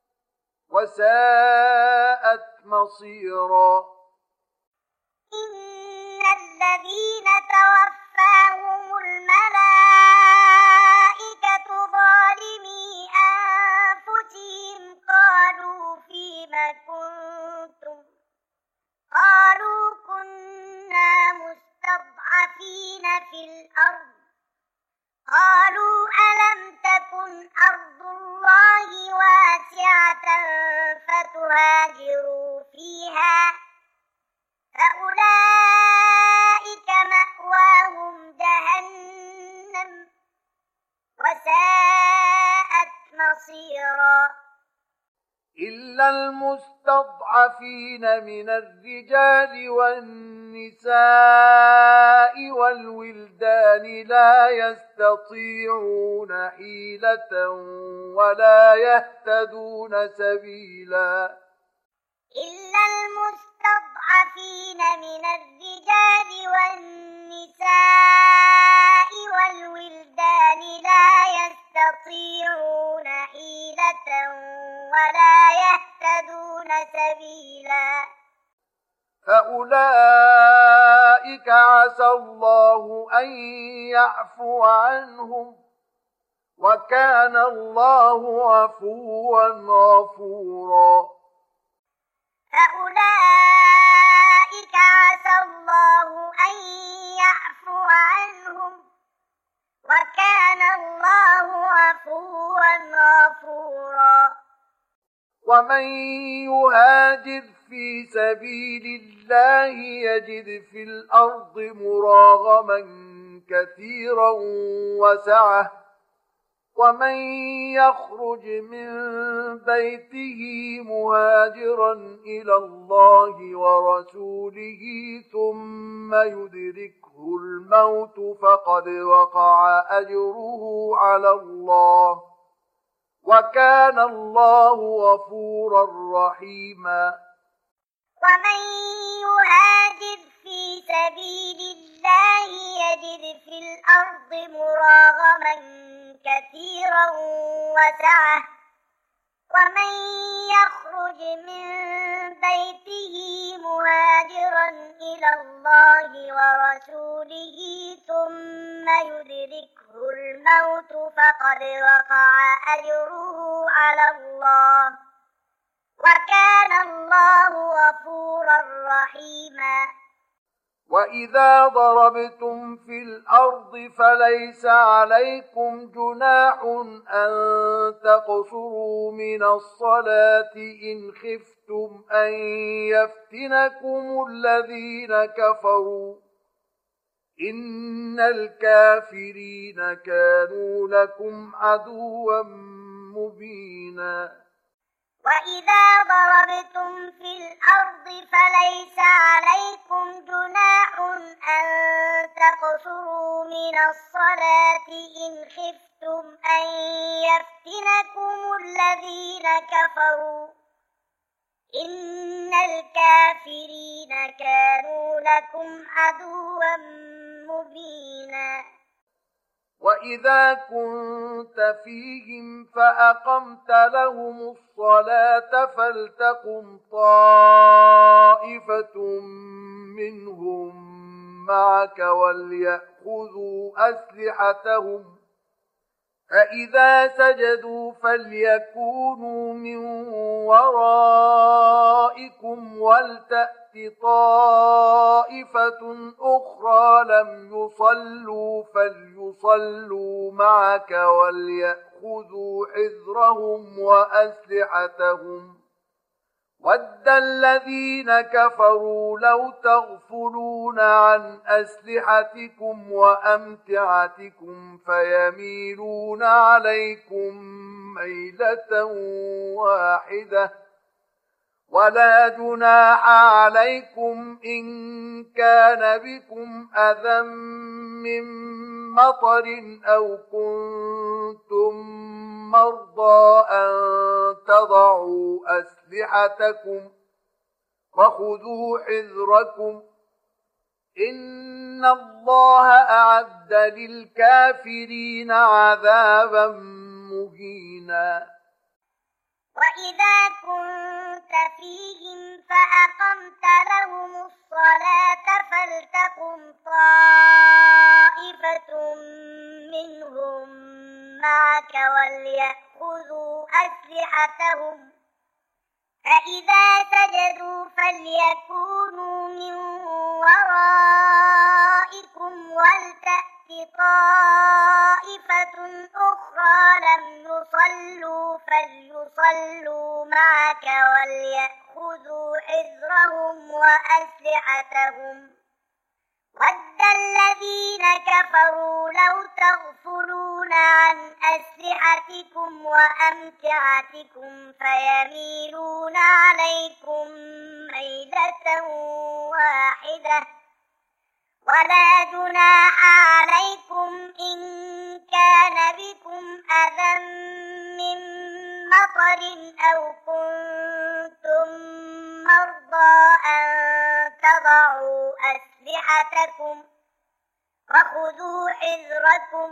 Speaker 1: وساءت مصيرا.
Speaker 2: إن الذين توفاهم الملائكة ظالمي أنفسهم قالوا فيم كنتم قالوا كنا مستضعفين في الأرض قالوا ألم تكن أرض الله واسعة فتهاجروا فيها فأولئك مأواهم جهنم وساءت مصيرا.
Speaker 1: إلا المستضعفين من الرجال والنساء والولدان لا يستطيعون حيلة ولا يهتدون سبيلا.
Speaker 2: إلا المستضعفين من الرجال والنساء والولدان لا يستطيعون حيلة ولا يهتدون سبيلا.
Speaker 1: فأولئك عسى الله أن يعفو عنهم وكان الله عفوا غفورا.
Speaker 2: فأولئك عسى الله أن يعفو عنهم وكان الله عفوا غفورا.
Speaker 1: ومن يهاجر في سبيل الله يجد في الأرض مراغما كثيرا وسعة ومن يخرج من بيته مهاجرا إلى الله ورسوله ثم يدركه الموت فقد وقع أجره على الله وكان الله غفورا رحيما.
Speaker 2: ومن يهاجر في سبيل الله يجد في الأرض مراغما كثيرا وسعة ومن يخرج من بيته مهاجرا إلى الله ورسوله ثم يدركه الموت فقد وقع أجره على الله وكان الله غفورا رحيما.
Speaker 1: وإذا ضربتم في الأرض فليس عليكم جناح أن تقصروا من الصلاة إن خفتم أن يفتنكم الذين كفروا إن الكافرين كانوا لكم عدوا مبينا.
Speaker 2: وإذا ضربتم في الأرض فليس عليكم جناح أن تقصروا من الصلاة إن خفتم أن يفتنكم الذين كفروا إن الكافرين كانوا لكم عدوا مبينا.
Speaker 1: وإذا كنت فيهم فأقمت لهم الصلاة فلتقم طائفة منهم معك وليأخذوا أسلحتهم فإذا سجدوا فليكونوا من ورائكم ولتأت طائفة أخرى لم يصلوا فليصلوا معك وليأخذوا حذرهم وأسلحتهم ود الذين كفروا لو تغفلون عن أسلحتكم وأمتعتكم فيميلون عليكم ميلة واحدة ولا جناح عليكم إن كان بكم أذى من مطر أو كنتم مرضى أن تضعوا أسلحتكم وخذوا حذركم إن الله أعد للكافرين عذابا مهينا.
Speaker 2: وإذا كنت فيهم فأقمت لهم الصلاة فلتقم طائفة منهم معك وليأخذوا أسلحتهم فإذا سجدوا فليكونوا من ورائكم ولتأت طائفة أخرى لم يصلوا فليصلوا معك وليأخذوا حذرهم وأسلحتهم ود الذين كفروا لو تغفلون عن أسلحتكم وأمتعتكم فيميلون عليكم ميلة واحدة ولا جناح عليكم إن كان بكم أذى من مطر أو كنتم مرضى أن تضعوا أسلحتكم وخذوا حذركم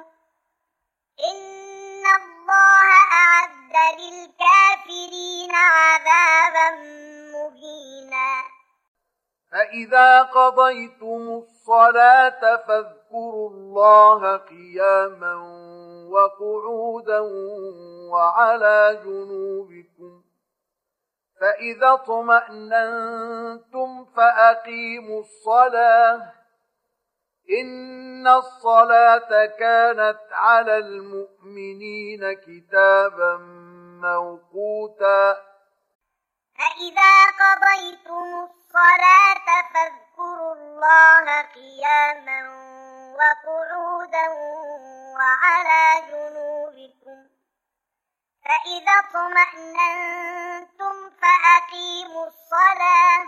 Speaker 2: إن الله أعد للكافرين عذابا مهينا.
Speaker 1: فإذا قضيتم الصلاة فاذكروا الله قياما وقعودا وعلى جنوبكم، فإذا اطمأننتم فأقيموا الصلاة إن الصلاة كانت على المؤمنين كتابا موقوتا.
Speaker 2: فإذا قضيتم الصلاة فاذكروا الله قياما وقعودا وعلى جنوبكم، فإذا اطمأننتم فأقيموا الصلاة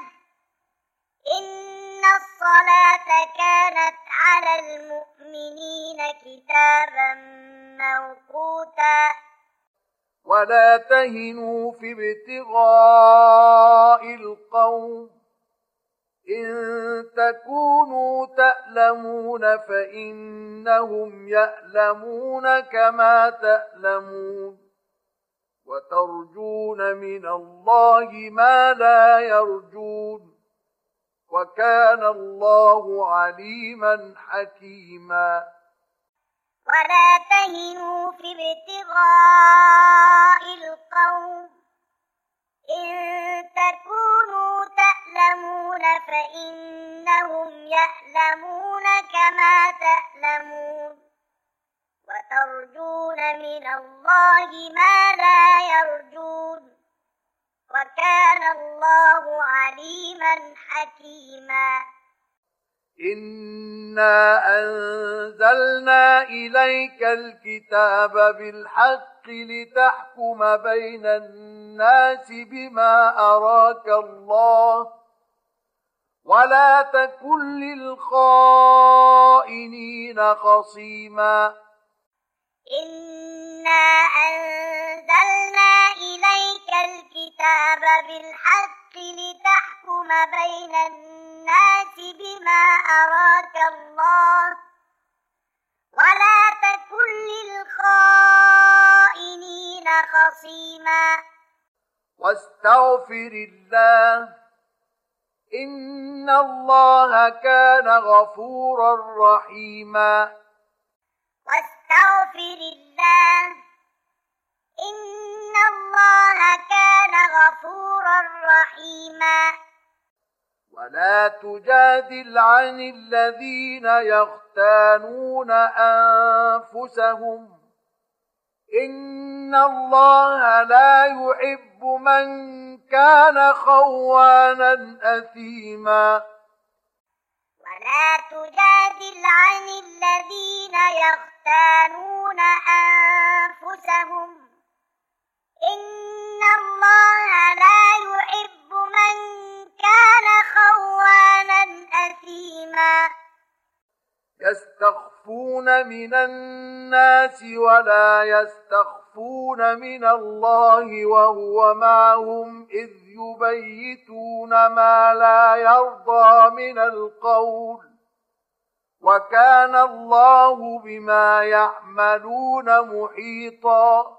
Speaker 2: إن الصلاة كانت على المؤمنين كتابا موقوتا.
Speaker 1: ولا تهنوا في ابتغاء القوم إن تكونوا تألمون فإنهم يألمون كما تألمون، وترجون من الله ما لا يرجون، وكان الله عليما حكيما.
Speaker 2: ولا تهنوا في ابتغاء القوم إن تكونوا تألمون فإنهم يألمون كما تألمون، وترجون من الله ما لا يرجون، وكان الله عليما حكيما.
Speaker 1: إنا أنزلنا إليك الكتاب بالحق لتحكم بين الناس بما أراك الله، ولا تكن للخائنين خصيما.
Speaker 2: إنا أنزلنا إليك الكتاب بالحق لتحكم بين الناس بما أراك الله، ولا تكن للخائنين خصيما.
Speaker 1: واستغفر الله إن الله كان غفورا رحيما.
Speaker 2: واستغفر الله إن الله كان غفورا رحيما.
Speaker 1: ولا تجادل عن الذين يختانون أنفسهم إن الله لا يحب من كان خوانا أثيما.
Speaker 2: ولا تجادل عن الذين يختانون أنفسهم إن الله لا يحب من كان خوانا أثيما.
Speaker 1: يستخفون من الناس ولا يستخفون من الله وهو معهم إذ يبيتون ما لا يرضى من القول، وكان الله بما يعملون محيطا.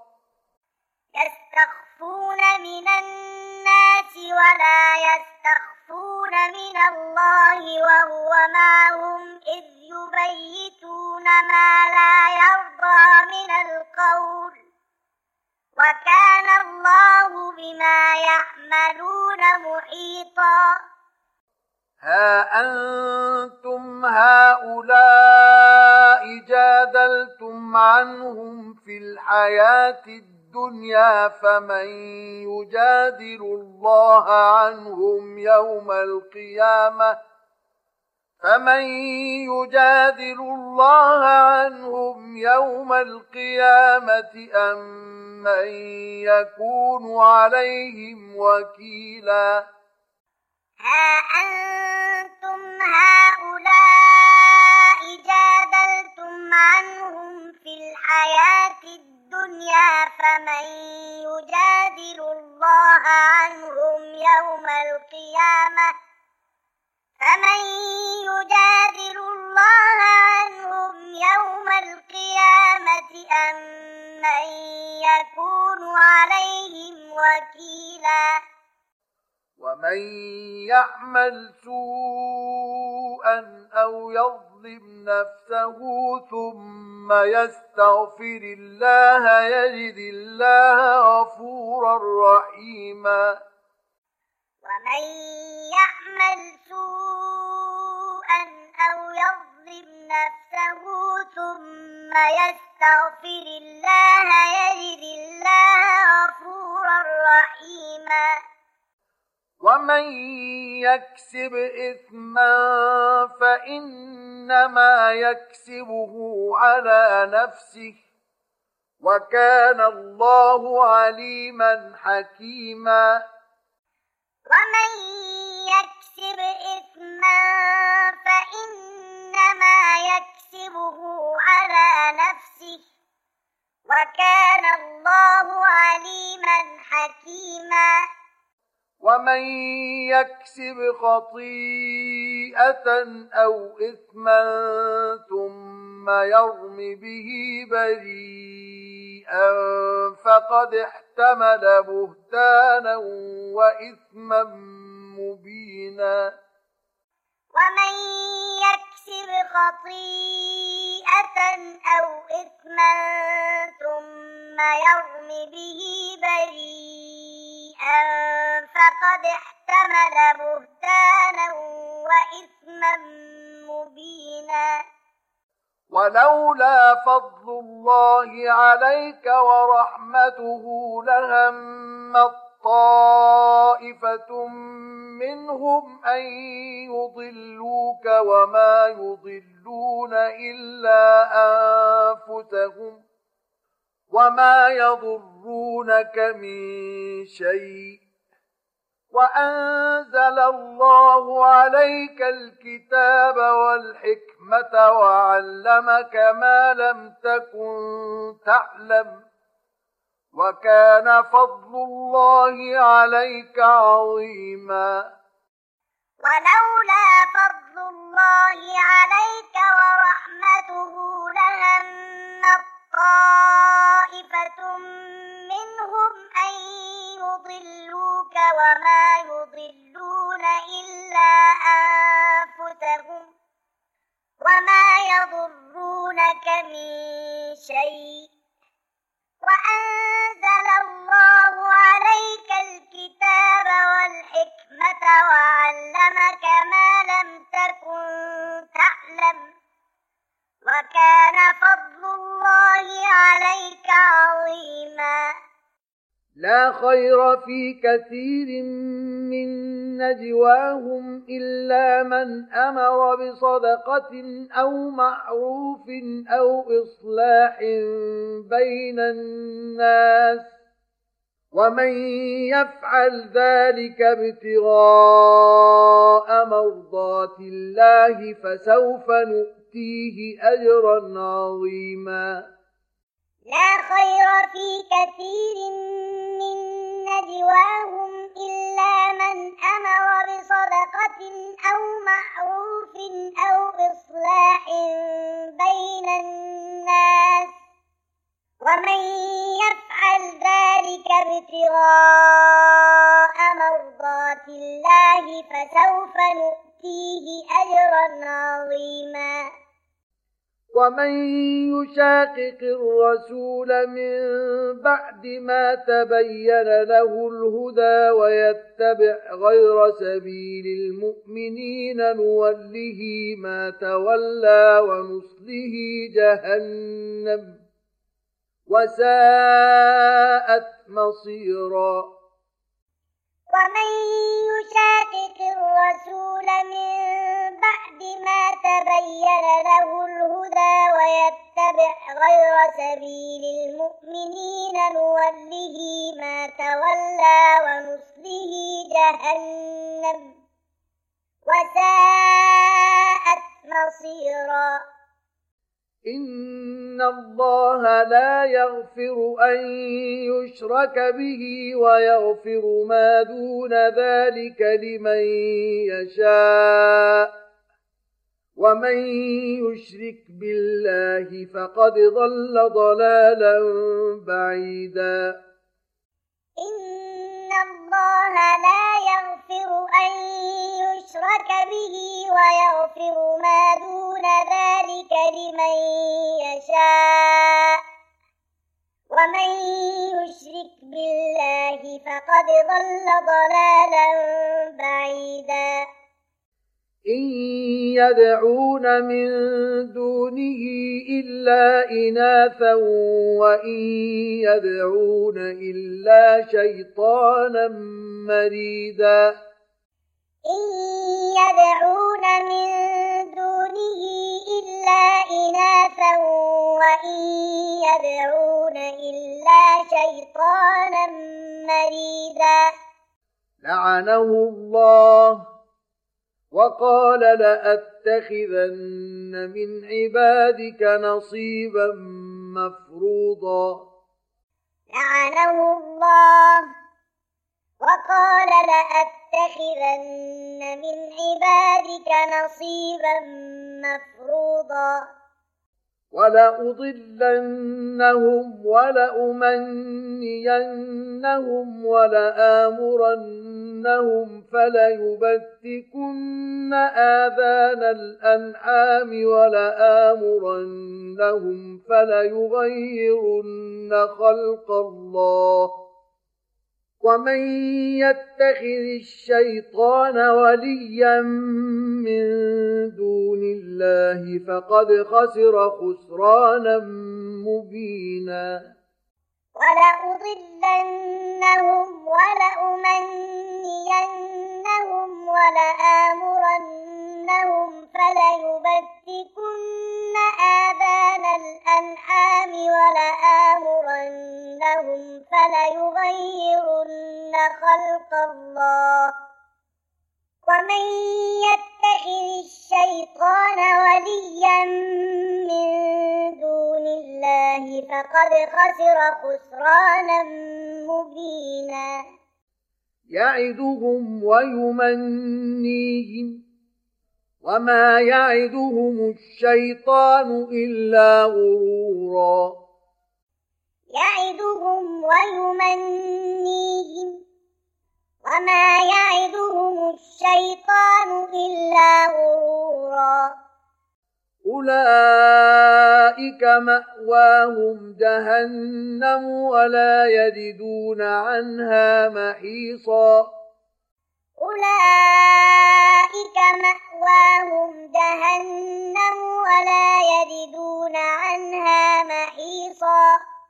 Speaker 2: يستخفون من الناس ولا يستخفون من الله وهو معهم إذ يبيتون ما لا يرضى من القول، وكان الله بما يعملون محيطا.
Speaker 1: ها أنتم هؤلاء جادلتم عنهم في الحياة الدنيا فمن يجادل الله عنهم يوم القيامة فمن يجادل الله عنهم يوم القيامة أم من يكون عليهم وكيلا.
Speaker 2: ها أنتم هؤلاء جادلتم عنهم في الحياة الدنيا فمن يجادل الله عنهم يوم القيامة فمن يجادل الله عنهم يوم القيامة أم من يكون عليهم وكيلا.
Speaker 1: ومن يعمل سوءا أو يظلم يظلم نفسه ثم يستغفر الله يجد الله غفورا رحيما
Speaker 2: ومن يعمل سوءا أو يظلم نفسه ثم يستغفر الله يجد الله غفورا رحيما
Speaker 1: ومن يكسب إثما فإنما يكسبه على نفسه وكان الله عليما حكيما
Speaker 2: ومن يكسب إثما فإنما يكسبه على نفسه وكان الله عليما حكيما
Speaker 1: ومن يكسب خطيئة أو إثما ثم يرم به بريئا فقد احتمل بهتانا وإثما مبينا
Speaker 2: ومن يكسب خطيئة أو إثما ثم يرم به بريئا فقد احتمل بهتانا وإثما مبينا
Speaker 1: ولولا فضل الله عليك ورحمته لهمت طائفة منهم أن يضلوك وما يضلون إلا أنفسهم وما يضرونك من شيء وأنزل الله عليك الكتاب والحكمة وعلمك ما لم تكن تعلم وكان فضل الله عليك عظيما
Speaker 2: ولولا فضل الله عليك ورحمته لهمت طائفة منهم أن يضلوك وما يضلون إلا أنفسهم وما يضرونك من شيء وأنزل الله عليك الكتاب والحكمة وعلمك ما لم تكن تعلم وكان فضل الله عليك عظيما
Speaker 1: لا خير في كثير من نجواهم إلا من أمر بصدقة أو معروف أو إصلاح بين الناس ومن يفعل ذلك ابتغاء مرضات الله فسوف نؤتيه أجرا عظيما
Speaker 2: لا خير في كثير من نجواهم إلا من أمر بصدقة أو معروف أو إصلاح بين الناس ومن يفعل ذلك ابتغاء مرضات الله فسوف نؤتيه أجرا عظيما
Speaker 1: ومن يشاقق الرسول من بعد ما تبين له الهدى ويتبع غير سبيل المؤمنين نوله ما تولى ونصله جهنم وساءت مصيرا
Speaker 2: ومن يشاقق الرسول من بعد ما تبين له الهدى ويتبع غير سبيل المؤمنين نوله ما تولى ونصله جهنم وساءت مصيرا
Speaker 1: إن الله لا يغفر أن يشرك به ويغفر ما دون ذلك لمن يشاء ومن يشرك بالله فقد ضل ضلالا بعيدا
Speaker 2: إن الله لا يغفر أن يشرك به ويغفر ما دون ذلك لمن يشاء ومن يشرك بالله فقد ضل ضلالا بعيدا
Speaker 1: إن يدعون من دونه إلا إناثا وإن يدعون إلا شيطانا مريدا
Speaker 2: إن يدعون من دونه إلا إناثا وإن يدعون إلا شيطانا مريدا
Speaker 1: لعنه الله وقال لأتخذن من عبادك نصيبا مفروضا
Speaker 2: لعنه الله وقال لأتخذن من عبادك نصيبا مفروضا
Speaker 1: ولأضلنهم ولأمنينهم ولآمرنهم فليبتكن آذان الأنعام ولآمرنهم فليغيرن خلق الله ومن يتخذ الشيطان وليا من دون الله فقد خسر خسرانا مبينا
Speaker 2: ولأضلنهم ولأمنينهم ولآمرنهم فليبتكن آذان الأنعام ولآمرنهم فليغيرن خلق الله ومن يتخذ الشيطان وليا من دون الله فقد خسر خسرانا مبينا
Speaker 1: يعدهم ويمنيهم وما يعدهم الشيطان إلا غرورا
Speaker 2: يعدهم ويمنيهم وما يعدهم الشيطان إلا غرورا
Speaker 1: أولئك مأواهم جهنم ولا يجدون عنها محيصا
Speaker 2: أولئك مأواهم جهنم ولا يجدون عنها محيصا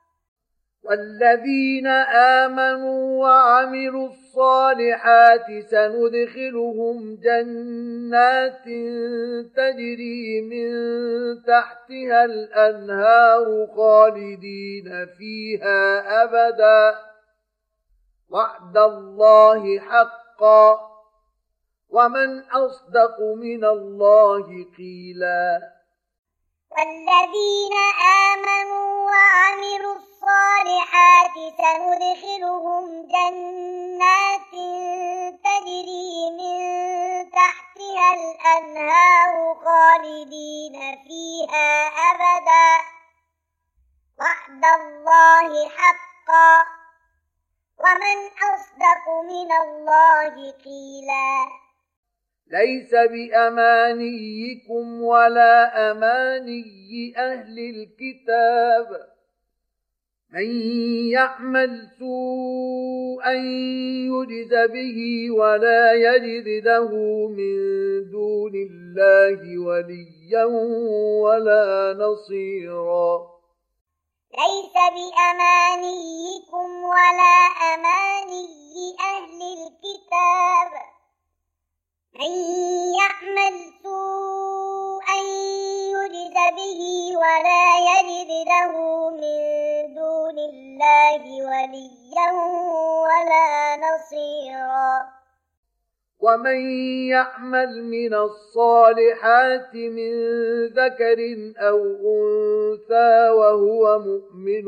Speaker 1: والذين آمنوا وعملوا الصالحات سندخلهم جنات تجري من تحتها الأنهار خالدين فيها أبدا وعد الله حقا ومن أصدق من الله قيلا
Speaker 2: والذين آمنوا وعملوا الصالحات سندخلهم جنات تجري من تحتها الأنهار خالدين فيها أبدا وعد الله حقا ومن أصدق من الله قيلا
Speaker 1: ليس بأمانيكم ولا أماني أهل الكتاب من يعمل سوءا يجز به ولا يجد له من دون الله وليا ولا نصيرا
Speaker 2: ليس بأمانيكم ولا أماني أهل الكتاب من يعمل سوءا يجز به ولا يجد له من دون الله وليا ولا نصيرا
Speaker 1: ومن يعمل من الصالحات من ذكر أو أنثى وهو مؤمن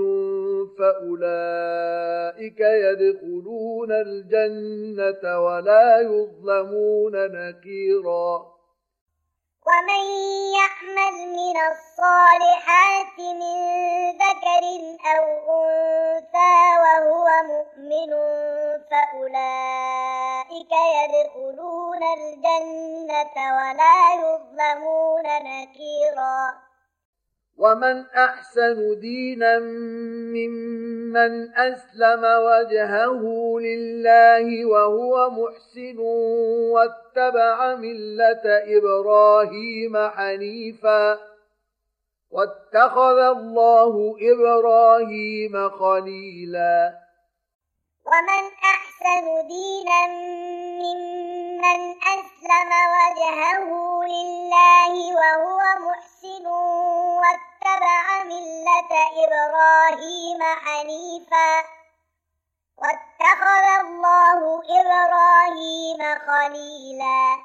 Speaker 1: فأولئك يدخلون الجنة ولا يظلمون نكيرا
Speaker 2: ومن يعمل من الصالحات من ذكر أو أنثى وهو مؤمن فأولئك أولئك يدخلون الجنة ولا يظلمون نكيرا.
Speaker 1: ومن أحسن دينا ممن أسلم وجهه لله وهو محسن واتبع ملة إبراهيم حنيفا واتخذ الله إبراهيم خليلا.
Speaker 2: ومن أحسن دينا ممن أسلم وجهه لله وهو محسن واتبع ملة إبراهيم حنيفا واتخذ الله إبراهيم خليلا.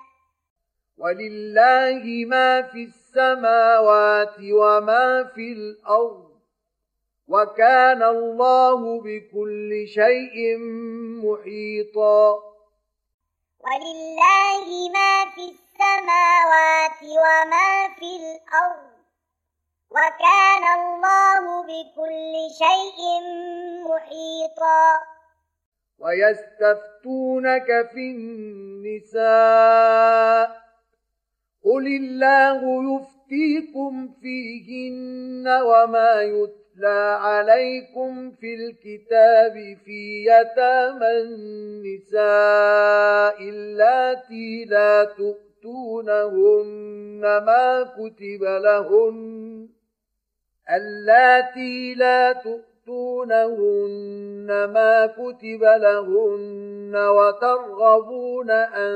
Speaker 1: ولله ما في السماوات وما في الأرض وكان الله بكل شيء محيطا.
Speaker 2: ولله ما في السماوات وما في الأرض وكان الله بكل شيء محيطا.
Speaker 1: ويستفتونك في النساء قل الله يفتيكم فيهن وما يتلى عليكم في الكتاب في يتامى النساء اللاتي لا تؤتونهن ما كتب لهن اللاتي لا تؤتونهن ما كتب لهن وترغبون أن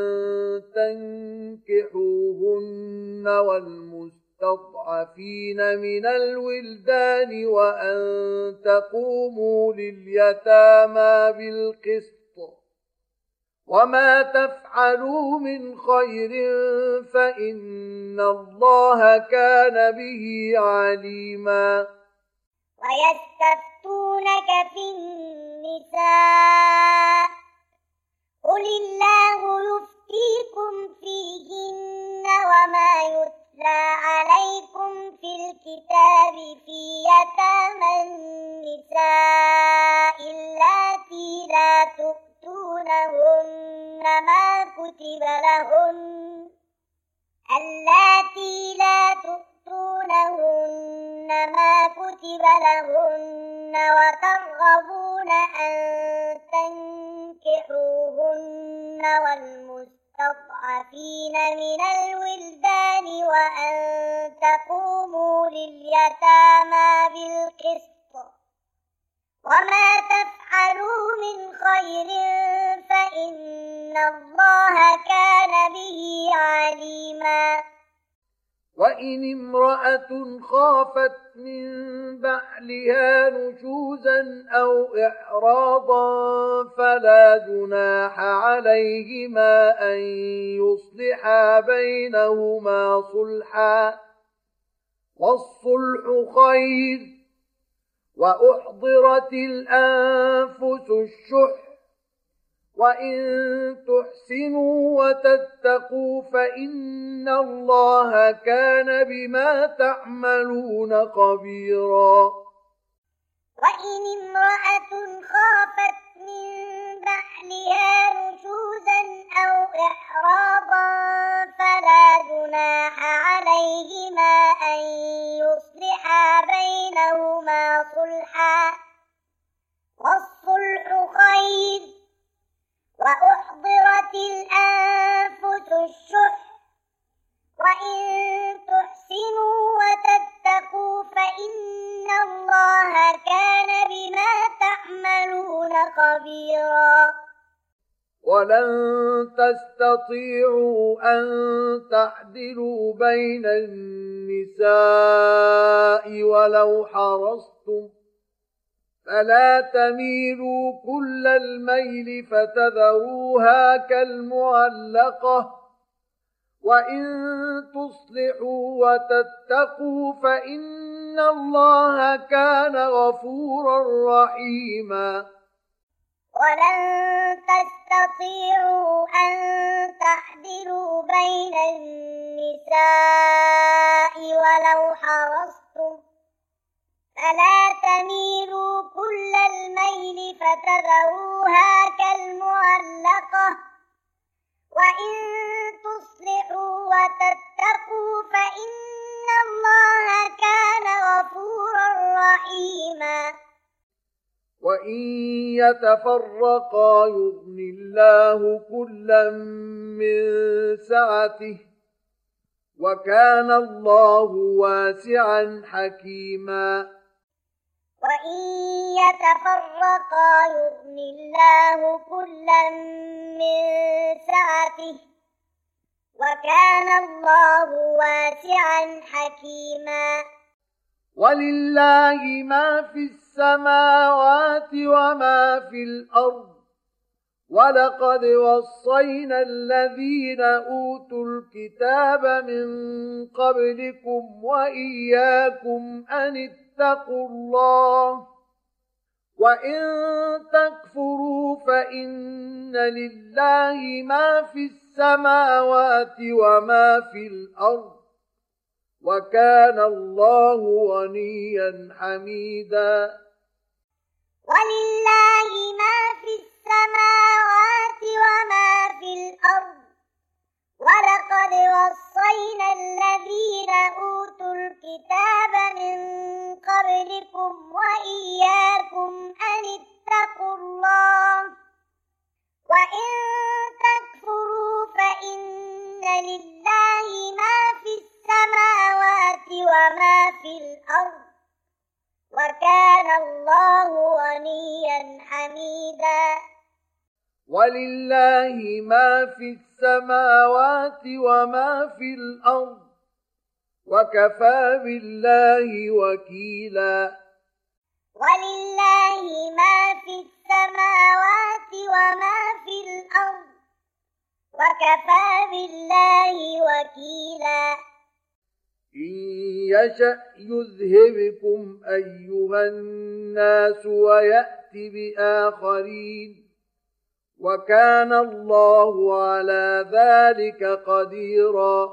Speaker 1: تنكحوهن والمستضعفين من الولدان وأن تقوموا لليتامى بالقسط وما تفعلوا من خير فإن الله كان به عليما.
Speaker 2: ويستفتونك في النساء قل الله يفتيكم فيهن وما يتلى عليكم في الكتاب في يتامى النساء اللاتي لا تؤتونهن ما كتب لهن اللاتي لا تؤتونهن ما كتب لهن وترغبون أن تنكحوهن والمستضعفين من الولدان وأن تقوموا لليتامى بالقسط وما تفعلوا من خير فإن الله كان به عليما.
Speaker 1: وإن امرأة خافت من بعلها نشوزا أو إعراضا فلا جناح عليهما أن يصلحا بينهما صلحا والصلح خير وأحضرت الأنفس الشح وإن تحسنوا وتتقوا فإن الله كان بما تعملون خبيرا.
Speaker 2: وإن امرأة خافت من بعلها نشوزا أو إعراضا فلا جناح عليهما أن يصلحا بينهما صلحا والصلح خير وأحضرت الأنفس الشح وإن تحسنوا وتتقوا فإن الله كان بما تعملون خبيرا.
Speaker 1: ولن تستطيعوا أن تعدلوا بين النساء ولو حرصتم فلا تميلوا كل الميل فتذروها كالمعلقة وإن تصلحوا وتتقوا فإن الله كان غفورا رحيما.
Speaker 2: ولن تستطيعوا أن تعدلوا بين النساء ولو حرصتم فلا تميلوا كل الميل فتذروها كالمعلقة وإن تصلحوا وتتقوا فإن الله كان غفورا رحيما
Speaker 1: وإن يتفرقا يغن الله كلا من سعته وكان الله واسعا حكيما
Speaker 2: وإن يتفرقا يغن الله كلا من سعته وكان الله واسعا حكيما
Speaker 1: ولله ما في السماوات وما في الأرض ولقد وصينا الذين أوتوا الكتاب من قبلكم وإياكم أن اتقوا الله وإن تكفروا فإن لله ما في السماوات وما في الأرض وكان الله غنيا حميدا
Speaker 2: ولله ما في السماوات وما في الأرض ولقد وصينا الذين أوتوا الكتاب من قبلكم وإياكم أن اتقوا الله وإن تكفروا فإن لله ما في السماوات وما في الأرض وكان الله غنيا حميدا
Speaker 1: ولله ما في السماوات وما في الأرض وكفى بالله وكيلا
Speaker 2: ولله ما في السماوات وما في الأرض وكفى بالله وكيلا
Speaker 1: إن يشأ يذهبكم أيها الناس ويأتي بآخرين وكان الله على ذلك قديرا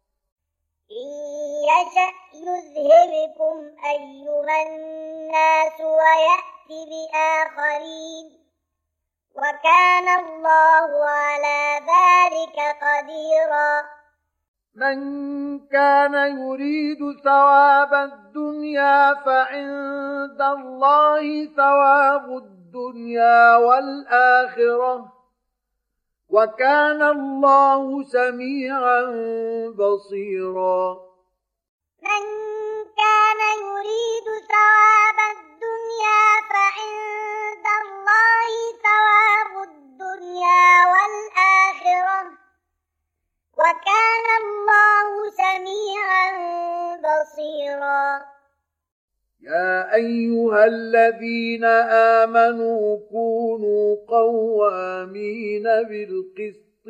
Speaker 2: إن يشأ يذهبكم أيها الناس ويأتي بآخرين وكان الله على ذلك قديرا
Speaker 1: من كان يريد ثواب الدنيا فعند الله ثواب الدنيا والآخرة وكان الله سميعا بصيرا
Speaker 2: من كان يريد ثواب الدنيا فعند الله ثواب الدنيا والآخرة وكان الله سميعا بصيرا
Speaker 1: يا أيها الذين آمنوا كونوا قوامين بالقسط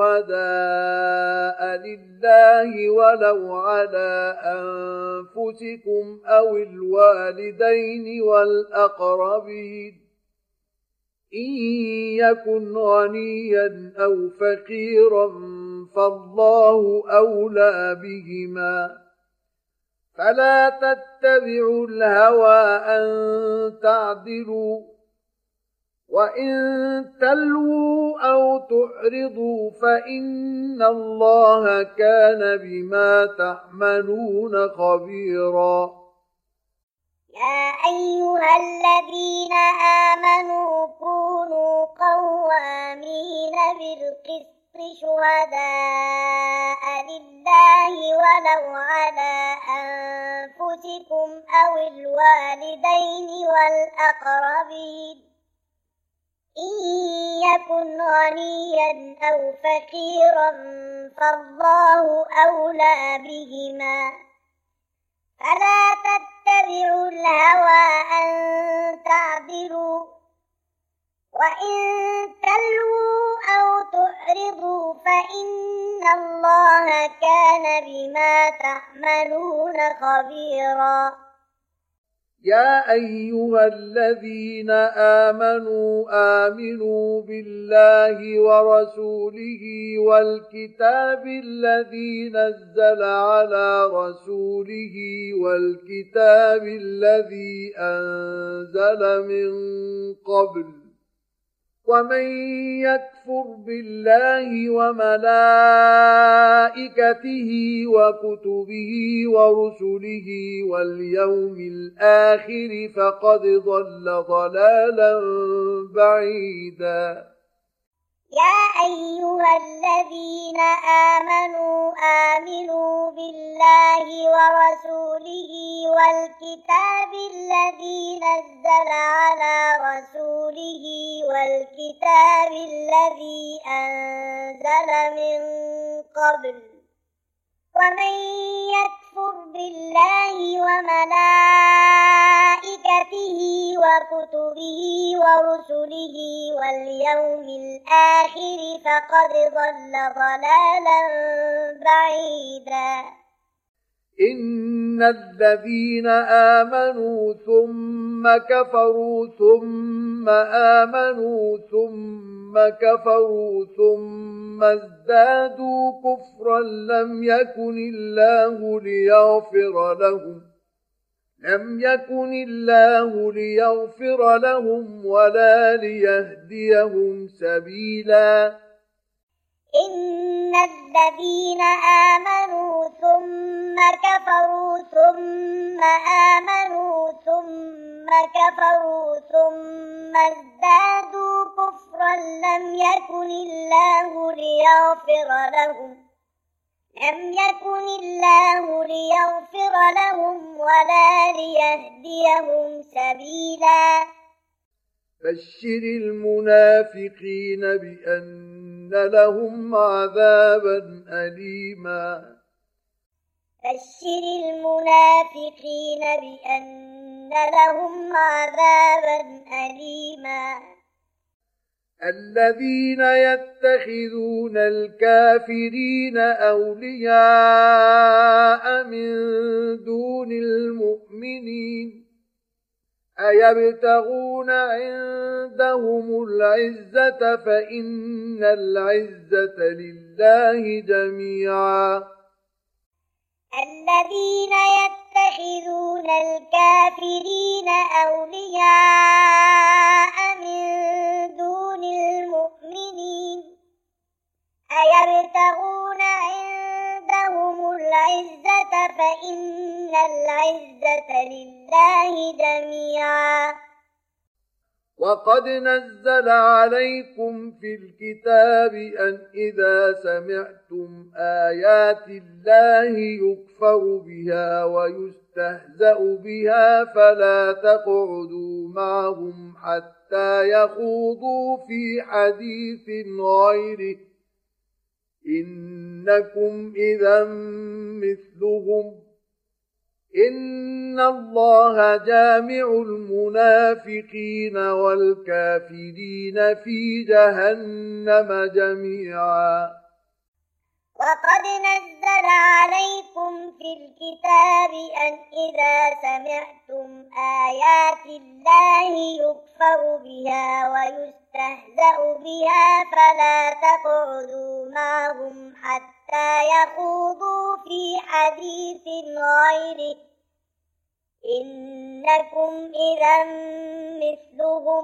Speaker 1: شهداء لله ولو على أنفسكم أو الوالدين والأقربين إن يكن غنيا أو فقيرا فالله أولى بهما فلا تتبعوا الهوى أن تعدلوا وإن تلووا أو تعرضوا فإن الله كان بما تعملون خبيرا
Speaker 2: يا أيها الذين آمنوا كونوا قوامين بالقسط شهداء لله ولو على أنفسكم أو الوالدين والأقربين إن يكن غنيا أو فقيرا فالله أولى بهما فلا تتبعوا الهوى أن تعدلوا وإن تلووا أو تعرضوا فإن الله كان بما تعملون خبيرا
Speaker 1: يا أيها الذين آمنوا آمنوا بالله ورسوله والكتاب الذي نزل على رسوله والكتاب الذي أنزل من قبل ومن يكفر بالله وملائكته وكتبه ورسله واليوم الآخر فقد ضل ضلالا بعيدا.
Speaker 2: يا أيها الذين آمنوا آمنوا بالله ورسوله والكتاب الذي نزل على رسوله والكتاب الذي أنزل من قبل ومن يكفر بالله وملائكته وكتبه ورسله واليوم الآخر فقد ضل ضلالا بعيدا.
Speaker 1: إن الذين آمنوا ثم كفروا ثم آمنوا ثم كفروا ثم ازدادوا كفرا لم يكن الله ليغفر لهم لم يكن الله ليغفر لهم ولا ليهديهم سبيلا.
Speaker 2: إن الذين آمنوا ثم كفروا ثم آمنوا ثم كفروا ثم ازدادوا كفرا لم يكن الله ليغفر لهم لم يكن الله ليغفر لهم ولا ليهديهم سبيلا.
Speaker 1: بشر المنافقين بأن لهم عذابا أليما.
Speaker 2: بشر المنافقين بأن لهم عذابا أليما.
Speaker 1: الذين يتخذون الكافرين أولياء من دون المؤمنين أيبتغون عندهم العزة فإن العزة لله جميعا.
Speaker 2: الذين يتخذون الكافرين أولياء من دون المؤمنين أيبتغون عندهم العزة فإن العزة لله جميعا.
Speaker 1: وقد نزل عليكم في الكتاب أن إذا سمعتم آيات الله يكفر بها ويستهزأ بها فلا تقعدوا معهم حتى يخوضوا في حديث غيره إنكم إذا مثلهم إن الله جامع المنافقين والكافرين في جهنم جميعا.
Speaker 2: وقد نزل عليكم في الكتاب أن إذا سمعتم آيات الله يكفر بها ويستهزأ بها فلا تقعدوا معهم حتى يخوضوا في حديث غيره إنكم إذا مثلهم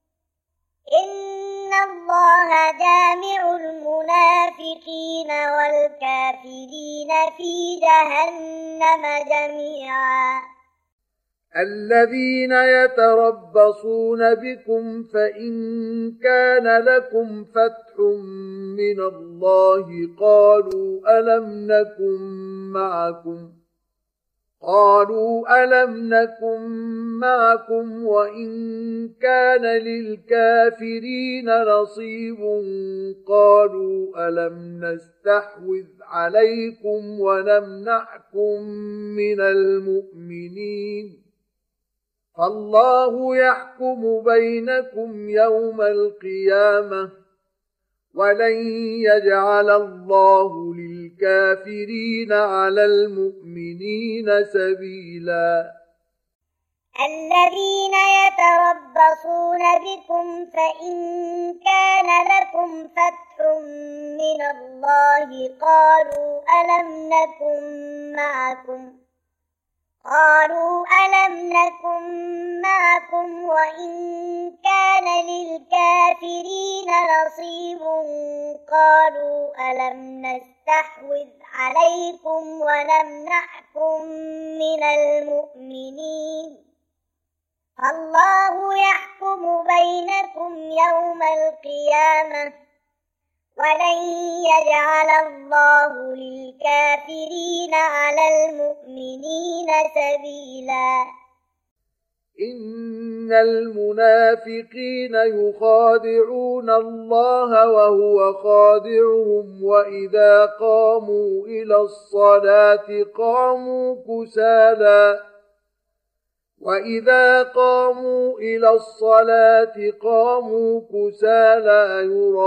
Speaker 2: إن الله جامع المنافقين والكافرين في جهنم جميعا.
Speaker 1: الذين يتربصون بكم فإن كان لكم فتح من الله قالوا ألم نكن معكم قالوا ألم نكن معكم وإن كان للكافرين نصيب قالوا ألم نستحوذ عليكم ونمنعكم من المؤمنين فالله يحكم بينكم يوم القيامة ولن يجعل الله للكافرين على المؤمنين سبيلا.
Speaker 2: الذين يتربصون بكم فإن كان لكم فتح من الله قالوا ألم نكن معكم قالوا ألم نكن معكم معكم وإن كان للكافرين نصيب قالوا ألم نستحوذ عليكم ونمنعكم من المؤمنين الله يحكم بينكم يوم القيامة ولن يجعل الله للكافرين على المؤمنين سبيلا
Speaker 1: إن المنافقين يخادعون الله وهو خادعهم وإذا قاموا إلى الصلاة قاموا كسالى وإذا قاموا إلى الصلاة قاموا كسالى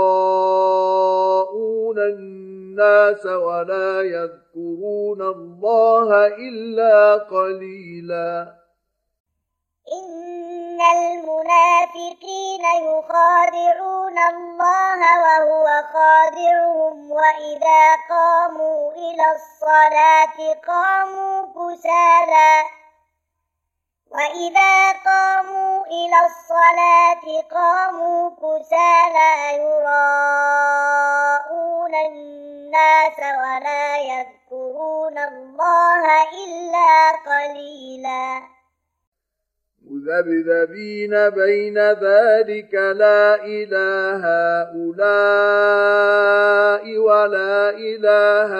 Speaker 1: يراءون الناس ولا يذكرون الله إلا قليلا
Speaker 2: إن المنافقين يخادعون الله وهو خادعهم وإذا قاموا إلى الصلاة قاموا كسالى وإذا قاموا إلى الصلاة قاموا كسالى يراءون الناس ولا يذكرون الله إلا قليلا
Speaker 1: مذبذبين بين ذلك لا إله هؤلاء ولا إله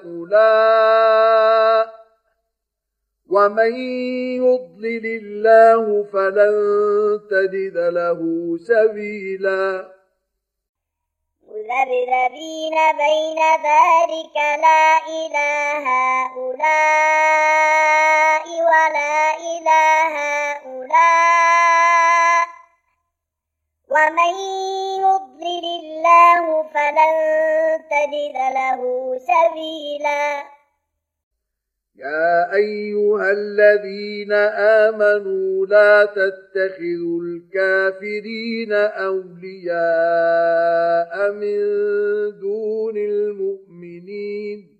Speaker 1: هؤلاء ومن يضلل الله فلن تجد له سبيلا
Speaker 2: مذبذبين بين ذلك لا إله هؤلاء ولا إله هؤلاء ومن يضلل الله فلن تجد له سبيلا
Speaker 1: يا أيها الذين آمنوا لا تتخذوا الكافرين أولياء من دون المؤمنين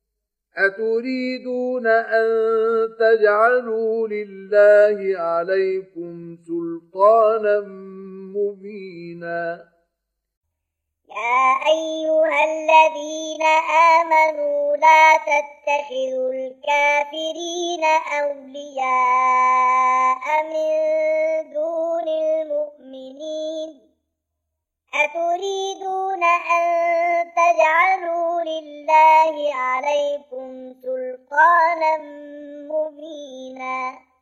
Speaker 1: أتريدون أن تجعلوا لله عليكم سلطانا مبينا
Speaker 2: يا أيها الذين آمنوا لا تتخذوا الكافرين أولياء من دون المؤمنين أتريدون أن تجعلوا لله عليكم سلطانا مبينا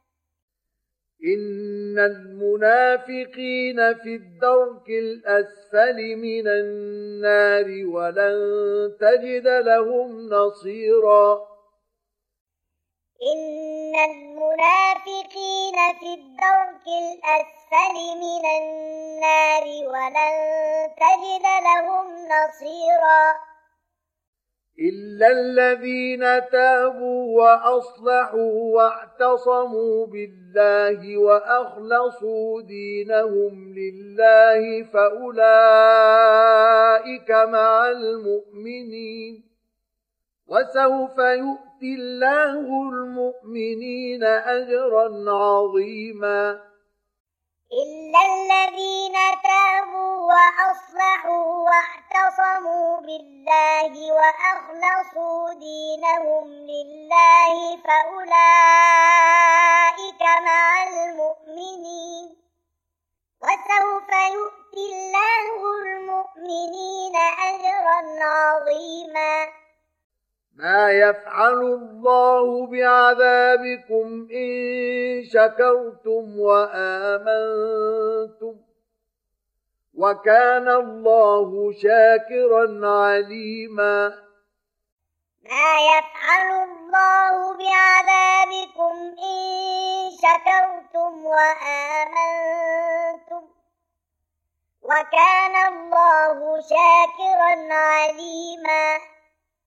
Speaker 1: إن المنافقين في الدرك الأسفل من النار ولن تجد لهم نصيرا
Speaker 2: إن المنافقين في الدرك الأسفل من النار ولن تجد لهم نصيرا
Speaker 1: إلا الذين تابوا وأصلحوا واعتصموا بالله وأخلصوا دينهم لله فأولئك مع المؤمنين وسوف يؤتي الله المؤمنين أجرا عظيما
Speaker 2: إلا الذين تابوا وأصلحوا واعتصموا بالله وأخلصوا دينهم لله فأولئك مع المؤمنين وسوف يؤتي الله المؤمنين أجرا عظيما
Speaker 1: ما يفعل الله بعذابكم إن شكرتم وآمنتم وكان الله شاكرا عليما
Speaker 2: ما يفعل الله بعذابكم إن شكرتم وآمنتم وكان الله شاكرا عليما